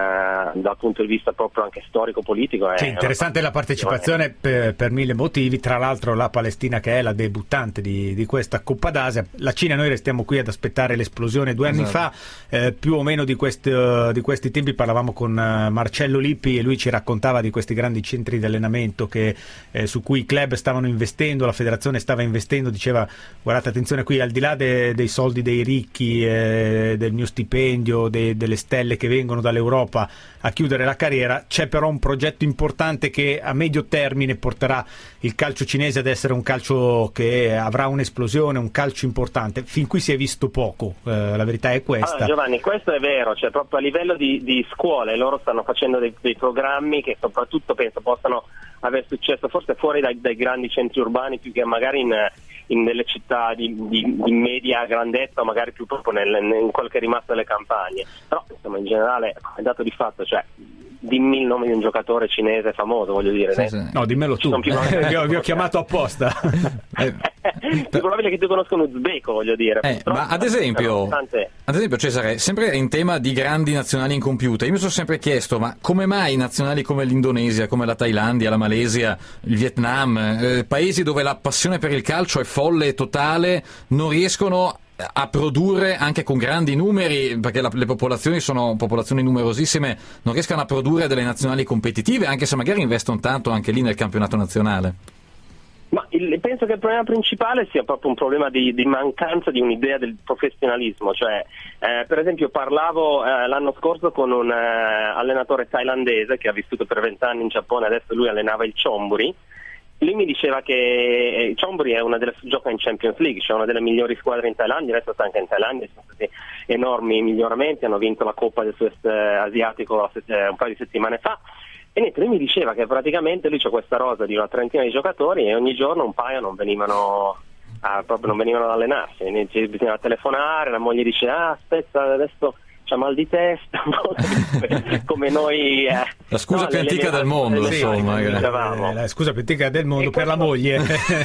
dal punto di vista proprio anche storico-politico. Sì, interessante la partecipazione per mille motivi, tra l'altro la Palestina che è la debuttante di questa Coppa d'Asia. La Cina, noi restiamo qui ad aspettare l'esplosione. 2 anni fa, più o meno di questi tempi, parlavamo con Marcello Lippi e lui ci raccontava di questi grandi centri di allenamento su cui i club stavano investendo, la federazione stava investendo, diceva guardate attenzione qui, al di là dei soldi dei ricchi, del mio stipendio, delle stelle che vengono dall'Europa a chiudere la carriera, c'è però un progetto importante che a medio termine porterà il calcio cinese ad essere un calcio che avrà un'esplosione, un calcio importante. Fin qui si è visto poco, la verità è questa. Giovanni, questo è vero, cioè proprio a livello di scuole loro stanno facendo dei programmi che soprattutto penso possano avere successo forse fuori dai grandi centri urbani, più che magari nelle città di media grandezza, o magari più proprio in quel che è rimasto delle campagne. Però insomma in generale è dato di fatto, cioè dimmi il nome di un giocatore cinese famoso, voglio dire. Sì. No, dimmelo tu, vi ho chiamato apposta. È probabile che tu conosca un uzbeko, voglio dire. Ma ad esempio Cesare, sempre in tema di grandi nazionali incompiute, io mi sono sempre chiesto, ma come mai nazionali come l'Indonesia, come la Thailandia, la Malesia, il Vietnam, paesi dove la passione per il calcio è folle e totale, non riescono a produrre anche con grandi numeri, perché le popolazioni sono popolazioni numerosissime, non riescono a produrre delle nazionali competitive, anche se magari investono tanto anche lì nel campionato nazionale? Ma penso che il problema principale sia proprio un problema di mancanza di un'idea del professionalismo, cioè per esempio parlavo l'anno scorso con un allenatore thailandese che ha vissuto per 20 anni in Giappone, adesso lui allenava il Chonburi. Lui mi diceva che Chonburi gioca in Champions League, cioè una delle migliori squadre in Thailandia, adesso sta anche in Thailandia, sono stati enormi miglioramenti, hanno vinto la Coppa del Sud-Est asiatico un paio di settimane fa. E niente, lui mi diceva che praticamente lui c'è questa rosa di una trentina di giocatori e ogni giorno un paio non venivano ad allenarsi, bisognava telefonare, la moglie dice aspetta adesso c'ha mal di testa, come noi la scusa più antica del mondo, insomma, la scusa più antica del mondo per la moglie.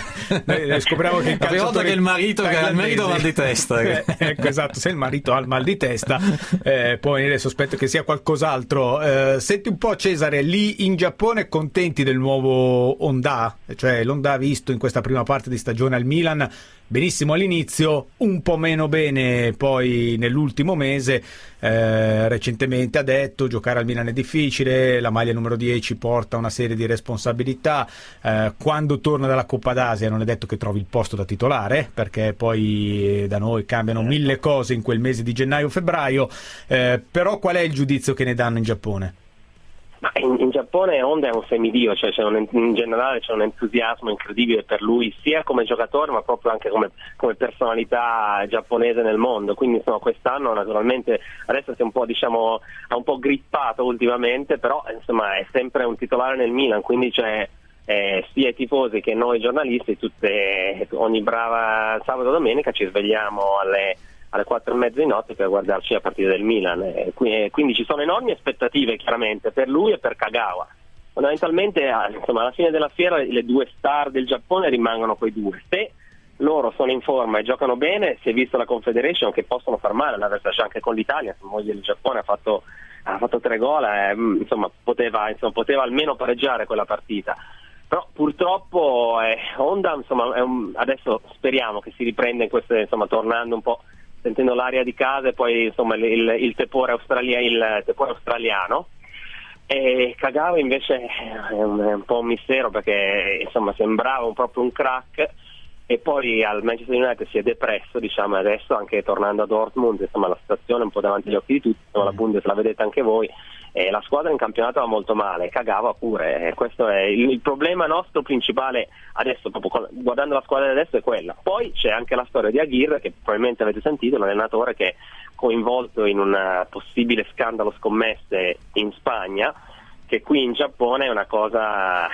Noi scopriamo che la prima volta che il marito ha mal di testa, ecco, esatto, se il marito ha il mal di testa può venire il sospetto che sia qualcos'altro. Senti un po', Cesare, lì in Giappone contenti del nuovo Honda? Cioè l'Honda visto in questa prima parte di stagione al Milan benissimo all'inizio, un po' meno bene poi nell'ultimo mese. Recentemente ha detto giocare al Milan è difficile, la maglia numero 10 porta una serie di responsabilità, quando torna dalla Coppa d'Asia non è detto che trovi il posto da titolare, perché poi da noi cambiano mille cose in quel mese di gennaio-febbraio, però qual è il giudizio che ne danno in Giappone? Ma in Giappone Honda è un semidio, cioè in generale c'è un entusiasmo incredibile per lui, sia come giocatore ma proprio anche come personalità giapponese nel mondo, quindi insomma quest'anno naturalmente adesso si è un po' ha un po' grippato ultimamente, però insomma è sempre un titolare nel Milan, quindi c'è sia i tifosi che noi giornalisti ogni brava sabato e domenica ci svegliamo alle 4:30 di notte per guardarci la partita del Milan, quindi ci sono enormi aspettative chiaramente per lui e per Kagawa. Fondamentalmente alla fine della fiera le due star del Giappone rimangono quei due, se loro sono in forma e giocano bene, si è visto la Confederation che possono far male all'avversario, anche con l'Italia, moglie del Giappone ha fatto 3 gol, poteva almeno pareggiare quella partita. Però purtroppo Honda adesso speriamo che si riprenda in queste, tornando un po', sentendo l'aria di casa e poi il tepore australiano. E Kagawa invece è un po' un mistero, perché sembrava proprio un crack e poi al Manchester United si è depresso, e adesso anche tornando a Dortmund la situazione è un po' davanti agli occhi di tutti, la Bundes la vedete anche voi, e la squadra in campionato va molto male, Kagawa pure, questo è il problema nostro principale adesso, proprio guardando la squadra di adesso è quella. Poi c'è anche la storia di Aguirre, che probabilmente avete sentito, l'allenatore che è coinvolto in un possibile scandalo scommesse in Spagna, che qui in Giappone è una cosa,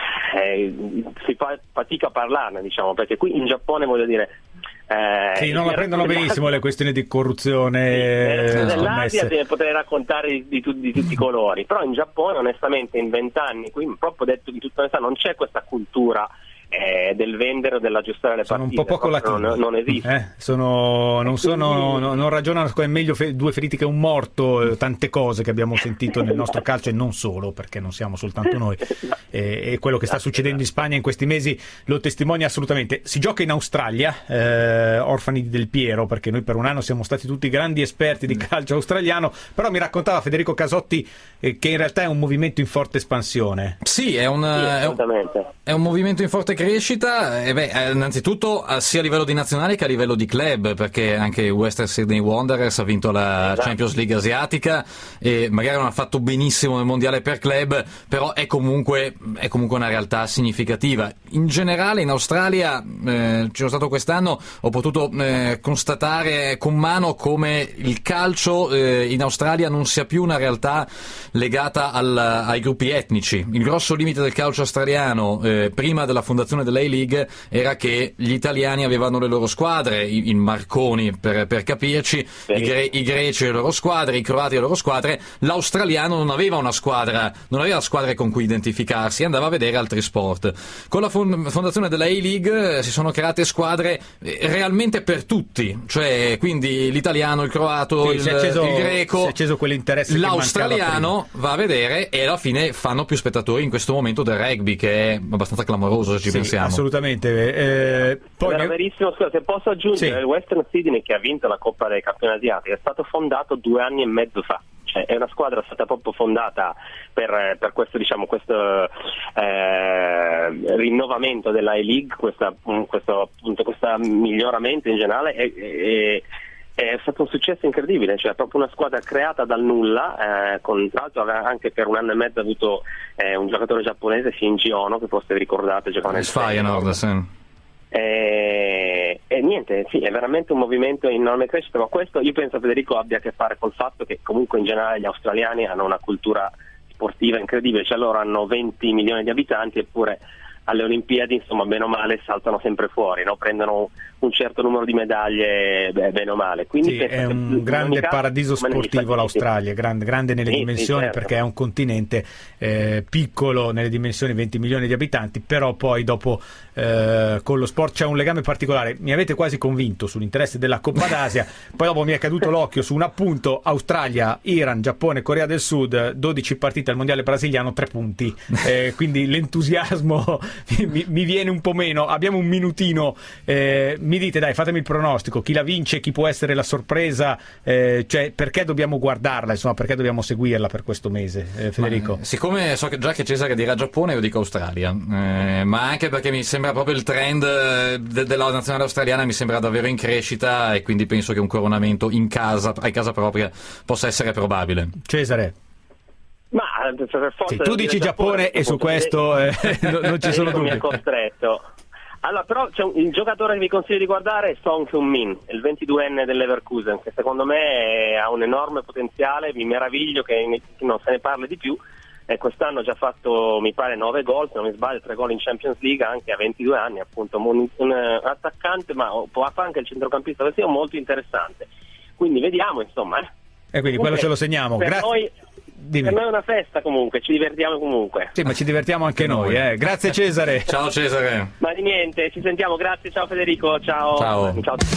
si fa fatica a parlarne, perché qui in Giappone, voglio dire, sì, non la prendono benissimo le questioni di corruzione. Nell'Asia potrei raccontare di tutti i colori, però in Giappone onestamente in 20 anni, qui proprio detto di tutta onestà, non c'è questa cultura del vendere o dell'aggiustare le sono partite. Un po' poco latini. Non esiste. Non ragionano come meglio due feriti che un morto, tante cose che abbiamo sentito nel nostro calcio, e non solo, perché non siamo soltanto noi. E quello che sta succedendo in Spagna in questi mesi lo testimonia assolutamente. Si gioca in Australia, orfani di Del Piero, perché noi per un anno siamo stati tutti grandi esperti di calcio australiano, però mi raccontava Federico Casotti che in realtà è un movimento in forte espansione. Sì, è un movimento in forte crescita, innanzitutto sia a livello di nazionali che a livello di club, perché anche Western Sydney Wanderers ha vinto la Champions League asiatica e magari non ha fatto benissimo nel mondiale per club, però è comunque una realtà significativa. In generale in Australia, ci sono stato quest'anno, ho potuto constatare con mano come il calcio in Australia non sia più una realtà legata ai gruppi etnici. Il grosso limite del calcio australiano prima della fondazione dell'A-League era che gli italiani avevano le loro squadre, in Marconi per capirci, i greci le loro squadre, i croati le loro squadre. L'australiano non aveva una squadra, non aveva squadre con cui identificarsi, andava a vedere altri sport. Con la fondazione della A-League si sono create squadre realmente per tutti, cioè quindi l'italiano, il croato, il greco, si è acceso quell'interesse, l'australiano va a vedere, e alla fine fanno più spettatori in questo momento del rugby, che è abbastanza clamoroso se ci pensiamo. Assolutamente. Poi verissimo, scusa, se posso aggiungere, il Western Sydney, che ha vinto la Coppa dei Campioni Asiatici, è stato fondato 2 anni e mezzo fa. Cioè, è una squadra stata proprio fondata per questo, questo rinnovamento della E-League, questo miglioramento in generale, è stato un successo incredibile, cioè proprio una squadra creata dal nulla, tra l'altro aveva anche per 1 anno e mezzo avuto un giocatore giapponese, Shinji Ono, che forse ricordate, giocava nel Feyenoord, sì. E niente, sì, è veramente un movimento in enorme crescita, ma questo io penso, Federico, abbia a che fare col fatto che comunque in generale gli australiani hanno una cultura sportiva incredibile, cioè loro hanno 20 milioni di abitanti, eppure alle Olimpiadi, insomma, bene o male saltano sempre fuori, no? Prendono un certo numero di medaglie, bene o male. Quindi è un grande paradiso sportivo l'Australia, grande nelle dimensioni, certo, perché è un continente piccolo nelle dimensioni, 20 milioni di abitanti, però poi dopo con lo sport c'è un legame particolare. Mi avete quasi convinto sull'interesse della Coppa d'Asia, poi dopo mi è caduto l'occhio su un appunto: Australia, Iran, Giappone, Corea del Sud, 12 partite al mondiale brasiliano, 3 punti, quindi l'entusiasmo mi viene un po' meno. Abbiamo un minutino, mi dite, dai, fatemi il pronostico, chi la vince, chi può essere la sorpresa, cioè perché dobbiamo guardarla, insomma, perché dobbiamo seguirla per questo mese, Federico? Siccome so che già che Cesare dirà Giappone, io dico Australia, ma anche perché mi sembra proprio il trend della nazionale australiana mi sembra davvero in crescita, e quindi penso che un coronamento a casa propria possa essere probabile. Cesare? Ma per forza, sì, tu dici Giappone e su questo non ci sono dubbi. Mi ha costretto. Allora, però il giocatore che vi consiglio di guardare è Song Heung-min, il 22enne dell'Leverkusen, che secondo me ha un enorme potenziale. Mi meraviglio che non se ne parli di più. Quest'anno ha già fatto, mi pare, 9 gol, se non mi sbaglio, 3 gol in Champions League, anche a 22 anni, appunto, un attaccante, ma può fare anche il centrocampista, questo è molto interessante. Quindi vediamo, insomma. E quindi quello ce lo segniamo. Grazie. Per noi è una festa, comunque, ci divertiamo comunque. Sì, ma ci divertiamo anche noi. Grazie Cesare. Ciao Cesare. Ma di niente, ci sentiamo, grazie, ciao Federico, ciao. Ciao.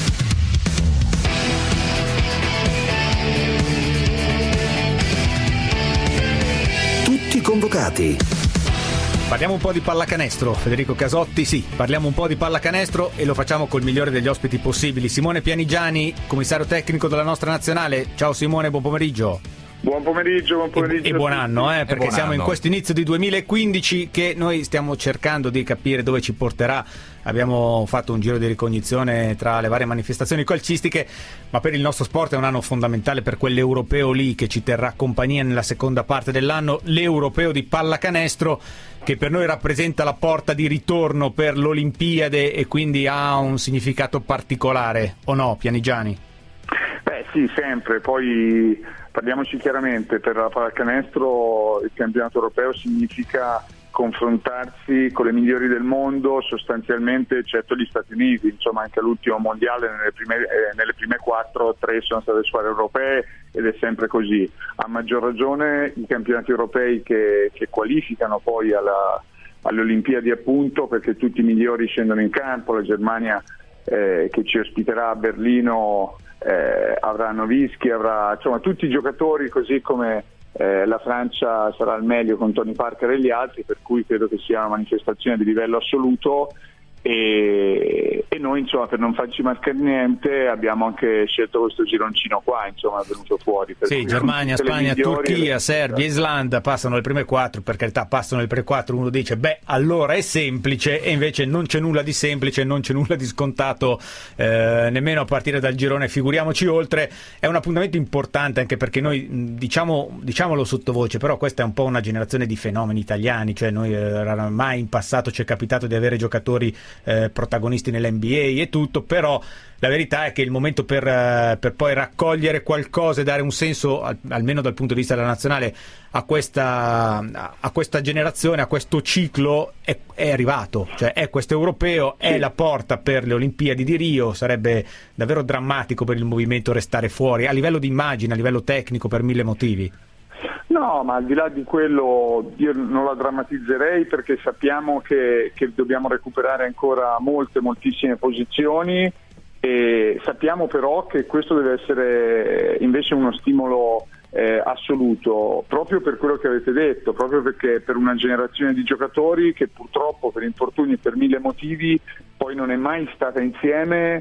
Tutti convocati. Parliamo un po' di pallacanestro, Federico Casotti, sì, parliamo un po' di pallacanestro e lo facciamo col migliore degli ospiti possibili. Simone Pianigiani, commissario tecnico della nostra nazionale. Ciao Simone, buon pomeriggio. Buon pomeriggio. E buon anno, perché siamo in questo inizio di 2015 che noi stiamo cercando di capire dove ci porterà. Abbiamo fatto un giro di ricognizione tra le varie manifestazioni calcistiche, ma per il nostro sport è un anno fondamentale, per quell'europeo lì che ci terrà compagnia nella seconda parte dell'anno, l'europeo di pallacanestro, che per noi rappresenta la porta di ritorno per l'Olimpiade e quindi ha un significato particolare, o no, Pianigiani? Sì, sempre. Poi parliamoci chiaramente, per la pallacanestro il campionato europeo significa confrontarsi con le migliori del mondo, sostanzialmente, eccetto gli Stati Uniti. Insomma, anche all'ultimo mondiale nelle prime 4, 3 sono state squadre europee, ed è sempre così. A maggior ragione i campionati europei che qualificano poi alle Olimpiadi, appunto, perché tutti i migliori scendono in campo. La Germania che ci ospiterà a Berlino avrà Nowitzki, avrà insomma tutti i giocatori, così come la Francia sarà al meglio con Tony Parker e gli altri, per cui credo che sia una manifestazione di livello assoluto. E noi, insomma, per non farci mancare niente, abbiamo anche scelto questo gironcino qua, insomma, è venuto fuori. Sì, Germania, Spagna, Turchia, Serbia, Islanda passano le prime 4, per carità, passano le prime 4, uno dice beh, allora è semplice, e invece non c'è nulla di semplice, non c'è nulla di scontato, nemmeno a partire dal girone, figuriamoci oltre. È un appuntamento importante anche perché noi, diciamolo sottovoce, però questa è un po' una generazione di fenomeni italiani, cioè noi mai in passato ci è capitato di avere giocatori protagonisti nell'NBA e tutto, però la verità è che il momento per poi raccogliere qualcosa e dare un senso, almeno dal punto di vista della nazionale, a questa generazione, a questo ciclo è arrivato, cioè è questo europeo, è la porta per le Olimpiadi di Rio. Sarebbe davvero drammatico per il movimento restare fuori a livello di immagine, a livello tecnico, per 1000 motivi. No, ma al di là di quello io non la drammatizzerei, perché sappiamo che dobbiamo recuperare ancora moltissime posizioni, e sappiamo però che questo deve essere invece uno stimolo assoluto, proprio per quello che avete detto, proprio perché per una generazione di giocatori che purtroppo per infortuni e per 1000 motivi poi non è mai stata insieme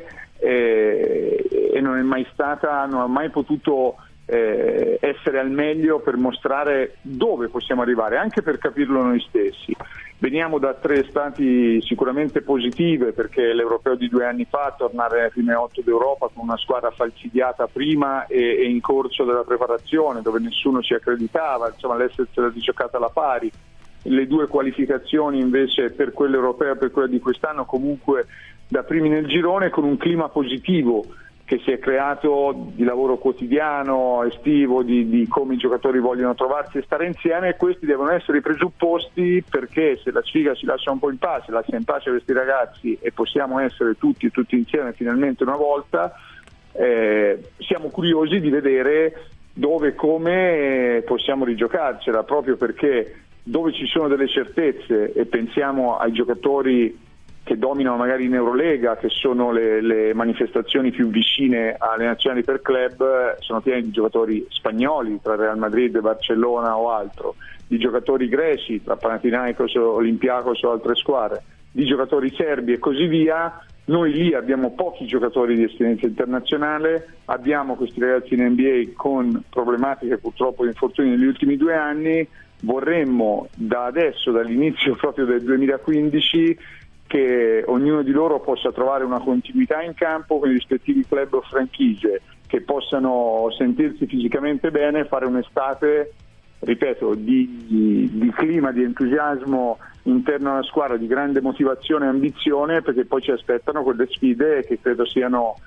e non ha mai potuto essere al meglio per mostrare dove possiamo arrivare, anche per capirlo noi stessi. Veniamo da 3 estati sicuramente positive, perché l'Europeo di 2 anni fa, tornare alle prime 8 d'Europa con una squadra falcidiata prima e in corso della preparazione, dove nessuno ci accreditava, insomma l'essersela giocata alla pari. Le 2 qualificazioni invece per quell'Europeo e per quella di quest'anno comunque da primi nel girone, con un clima positivo che si è creato di lavoro quotidiano, estivo, di come i giocatori vogliono trovarsi e stare insieme, e questi devono essere i presupposti, perché se la sfiga ci lascia un po' in pace, lascia in pace questi ragazzi e possiamo essere tutti insieme finalmente una volta, siamo curiosi di vedere dove e come possiamo rigiocarcela, proprio perché dove ci sono delle certezze, e pensiamo ai giocatori che dominano magari in Eurolega, che sono le manifestazioni più vicine alle nazionali per club, sono pieni di giocatori spagnoli, tra Real Madrid, Barcellona o altro, di giocatori greci, tra Panathinaikos, Olympiakos o altre squadre, di giocatori serbi e così via. Noi lì abbiamo pochi giocatori di esperienza internazionale, abbiamo questi ragazzi in NBA con problematiche purtroppo di infortuni negli ultimi 2 anni. Vorremmo da adesso, dall'inizio proprio del 2015, che ognuno di loro possa trovare una continuità in campo con i rispettivi club o franchigie, che possano sentirsi fisicamente bene, fare un'estate, ripeto, di clima, di entusiasmo interno alla squadra, di grande motivazione e ambizione, perché poi ci aspettano quelle sfide che credo siano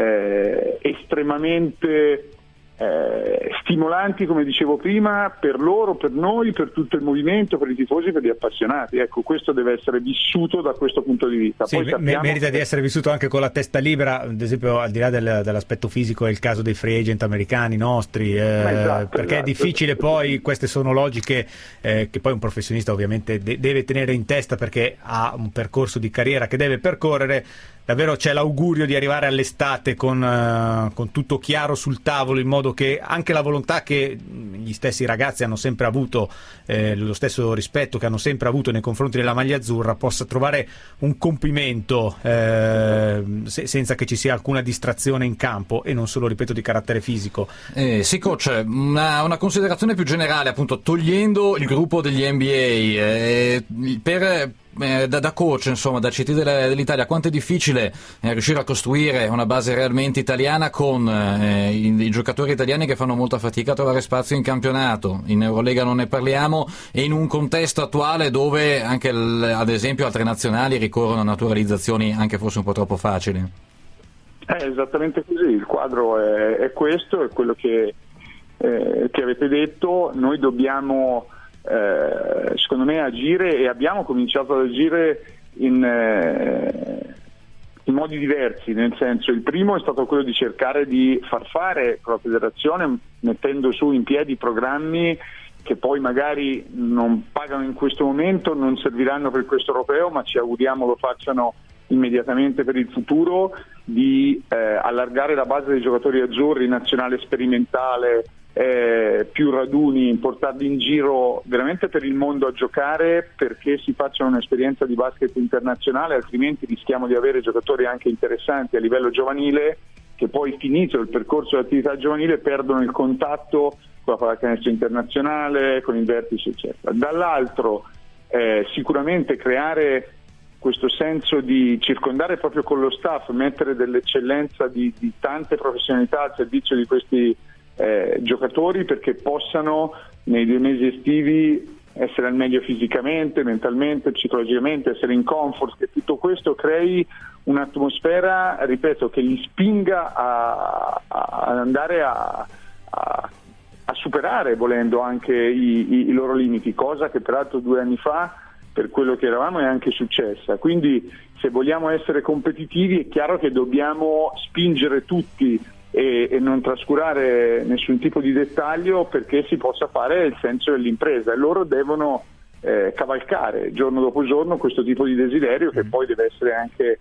estremamente stimolanti, come dicevo prima, per loro, per noi, per tutto il movimento, per i tifosi, per gli appassionati. Ecco, questo deve essere vissuto da questo punto di vista. Sì, poi merita di essere vissuto anche con la testa libera, ad esempio, al di là dell'aspetto fisico, è il caso dei free agent americani nostri, perché è difficile poi, queste sono logiche che poi un professionista ovviamente deve tenere in testa, perché ha un percorso di carriera che deve percorrere. Davvero c'è l'augurio di arrivare all'estate con tutto chiaro sul tavolo, in modo che anche la volontà che gli stessi ragazzi hanno sempre avuto, lo stesso rispetto che hanno sempre avuto nei confronti della maglia azzurra, possa trovare un compimento senza che ci sia alcuna distrazione in campo, e non solo, ripeto, di carattere fisico. Sì, coach, una considerazione più generale, appunto, togliendo il gruppo degli NBA, da coach, insomma, da CT dell'Italia, quanto è difficile riuscire a costruire una base realmente italiana con i giocatori italiani che fanno molta fatica a trovare spazio in campionato, in Eurolega non ne parliamo, e in un contesto attuale dove anche ad esempio altre nazionali ricorrono a naturalizzazioni anche forse un po' troppo facili. È esattamente così, il quadro è questo, è quello che avete detto. Noi dobbiamo secondo me agire, e abbiamo cominciato ad agire in modi diversi, nel senso, il primo è stato quello di cercare di far fare con la federazione, mettendo su in piedi programmi che poi magari non pagano in questo momento, non serviranno per questo europeo, ma ci auguriamo lo facciano immediatamente per il futuro, di allargare la base dei giocatori azzurri, nazionale sperimentale, più raduni, portarli in giro veramente per il mondo a giocare, perché si facciano un'esperienza di basket internazionale, altrimenti rischiamo di avere giocatori anche interessanti a livello giovanile che poi, finito il percorso dell'attività giovanile, perdono il contatto con la pallacanestro internazionale, con il vertice, eccetera. Dall'altro sicuramente creare questo senso di circondare proprio con lo staff, mettere dell'eccellenza di tante professionalità al servizio di questi giocatori, perché possano nei 2 mesi estivi essere al meglio fisicamente, mentalmente, psicologicamente, essere in comfort, che tutto questo crei un'atmosfera, ripeto, che li spinga a andare a superare, volendo, anche i loro limiti, cosa che peraltro 2 anni fa, per quello che eravamo, è anche successa. Quindi se vogliamo essere competitivi è chiaro che dobbiamo spingere tutti e non trascurare nessun tipo di dettaglio, perché si possa fare il senso dell'impresa, e loro devono cavalcare giorno dopo giorno questo tipo di desiderio, che poi deve essere anche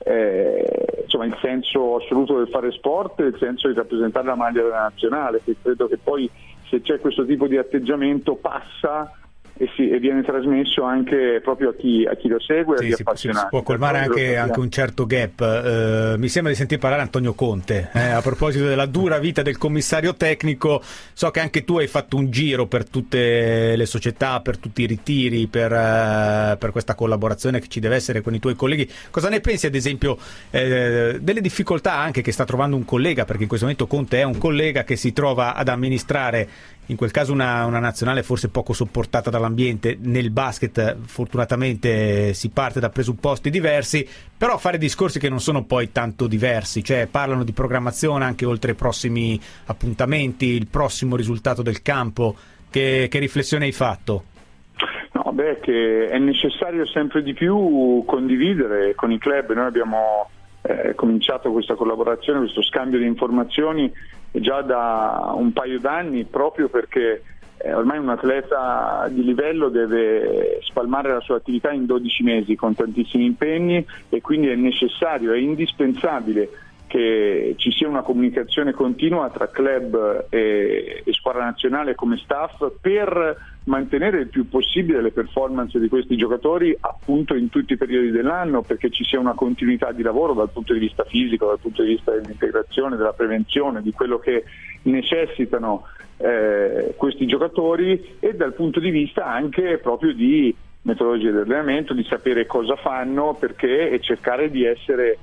il senso assoluto del fare sport, il senso di rappresentare la maglia della nazionale, che credo che poi, se c'è questo tipo di atteggiamento, passa e viene trasmesso anche proprio a chi lo segue, agli appassionati. Si può colmare anche un certo gap. Mi sembra di sentir parlare Antonio Conte a proposito della dura vita del commissario tecnico. So che anche tu hai fatto un giro per tutte le società, per tutti i ritiri, per questa collaborazione che ci deve essere con i tuoi colleghi. Cosa ne pensi, ad esempio, delle difficoltà anche che sta trovando un collega, perché in questo momento Conte è un collega che si trova ad amministrare, in quel caso una nazionale forse poco sopportata dall'ambiente. Nel basket fortunatamente si parte da presupposti diversi, però fare discorsi che non sono poi tanto diversi, cioè parlano di programmazione anche oltre i prossimi appuntamenti, il prossimo risultato del campo. Che riflessione hai fatto? No, che è necessario sempre di più condividere con i club. Noi abbiamo cominciato questa collaborazione, questo scambio di informazioni già da un paio d'anni, proprio perché ormai un atleta di livello deve spalmare la sua attività in 12 mesi con tantissimi impegni, e quindi è necessario, è indispensabile che ci sia una comunicazione continua tra club e squadra nazionale come staff, per mantenere il più possibile le performance di questi giocatori, appunto, in tutti i periodi dell'anno, perché ci sia una continuità di lavoro dal punto di vista fisico, dal punto di vista dell'integrazione, della prevenzione, di quello che necessitano questi giocatori, e dal punto di vista anche proprio di metodologia di allenamento, di sapere cosa fanno, perché, e cercare di essere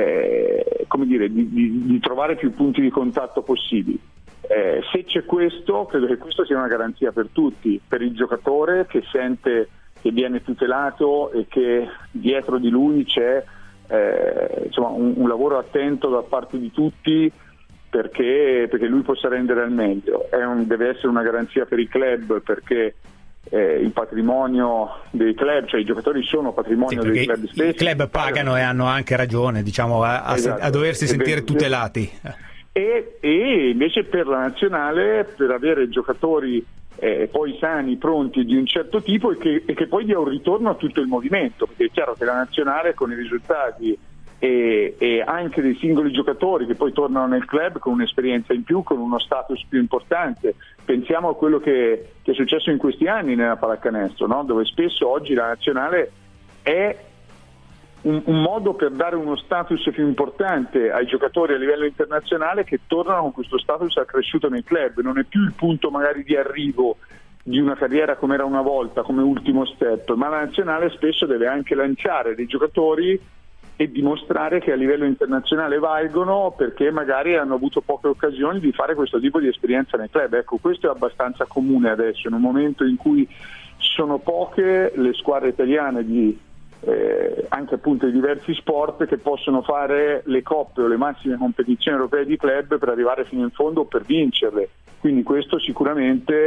di trovare più punti di contatto possibili. Se c'è questo, credo che questo sia una garanzia per tutti, per il giocatore che sente che viene tutelato e che dietro di lui c'è un lavoro attento da parte di tutti, perché lui possa rendere al meglio. Deve essere una garanzia per i club, perché il patrimonio dei club, cioè i giocatori sono patrimonio dei club stessi. I club pagano e hanno anche ragione, a doversi sentire tutelati. E invece per la nazionale, per avere giocatori poi sani, pronti, di un certo tipo, e che poi dia un ritorno a tutto il movimento, perché è chiaro che la nazionale, con i risultati e anche dei singoli giocatori che poi tornano nel club con un'esperienza in più, con uno status più importante. Pensiamo a quello che è successo in questi anni nella pallacanestro, no? Dove spesso oggi la nazionale è un modo per dare uno status più importante ai giocatori a livello internazionale, che tornano con questo status accresciuto nei club. Non è più il punto magari di arrivo di una carriera come era una volta, come ultimo step, ma la nazionale spesso deve anche lanciare dei giocatori e dimostrare che a livello internazionale valgono, perché magari hanno avuto poche occasioni di fare questo tipo di esperienza nei club. Ecco, questo è abbastanza comune adesso, in un momento in cui sono poche le squadre italiane anche appunto di diversi sport, che possono fare le coppe o le massime competizioni europee di club per arrivare fino in fondo o per vincerle. Quindi questo sicuramente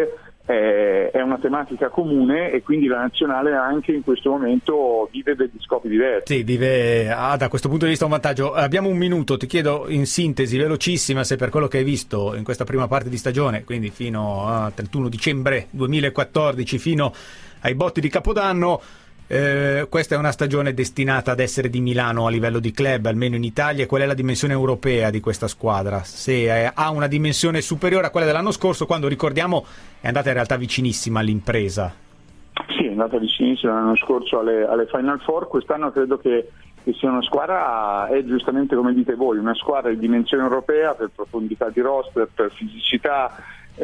è una tematica comune e quindi la nazionale anche in questo momento vive degli scopi diversi. Sì, da questo punto di vista un vantaggio. Abbiamo un minuto, ti chiedo in sintesi velocissima se per quello che hai visto in questa prima parte di stagione, quindi fino a 31 dicembre 2014, fino ai botti di Capodanno, questa è una stagione destinata ad essere di Milano a livello di club, almeno in Italia. Qual è la dimensione europea di questa squadra? Se ha una dimensione superiore a quella dell'anno scorso, quando, ricordiamo, è andata in realtà vicinissima all'impresa. Sì, è andata vicinissima l'anno scorso alle Final Four. Quest'anno credo che sia una squadra, è giustamente come dite voi, una squadra di dimensione europea per profondità di roster, per fisicità,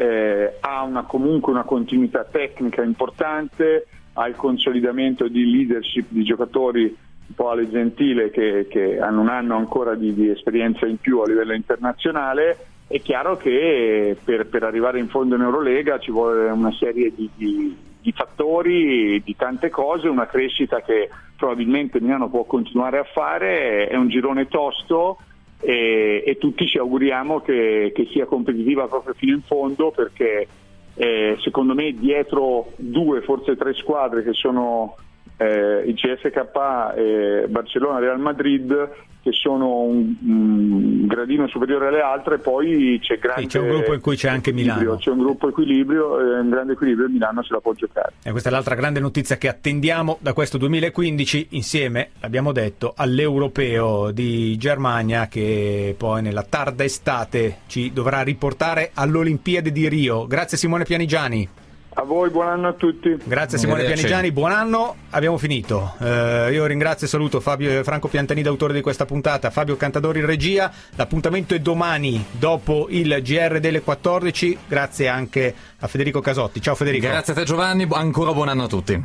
ha comunque una continuità tecnica importante, ha il consolidamento di leadership di giocatori un po' alle Gentile che hanno un anno ancora di esperienza in più a livello internazionale. È chiaro che per arrivare in fondo in Eurolega ci vuole una serie di fattori, di tante cose, una crescita che probabilmente Milano può continuare a fare. È un girone tosto e tutti ci auguriamo che sia competitiva proprio fino in fondo, perché secondo me dietro 2, forse 3 squadre che sono il CSKA e Barcellona, Real Madrid, che sono un gradino superiore alle altre, poi c'è un gruppo in cui c'è anche Milano. C'è un gruppo equilibrio, un grande equilibrio, e Milano se la può giocare. E questa è l'altra grande notizia che attendiamo da questo 2015, insieme, l'abbiamo detto, all'Europeo di Germania, che poi nella tarda estate ci dovrà riportare all'Olimpiade di Rio. Grazie Simone Pianigiani. A voi, buon anno a tutti. Grazie Simone Pianigiani, buon anno. Abbiamo finito. Io ringrazio e saluto Franco Piantanida, autore di questa puntata, Fabio Cantadori in regia. L'appuntamento è domani dopo il GR delle 14. Grazie anche a Federico Casotti. Ciao Federico. Grazie a te Giovanni, ancora buon anno a tutti.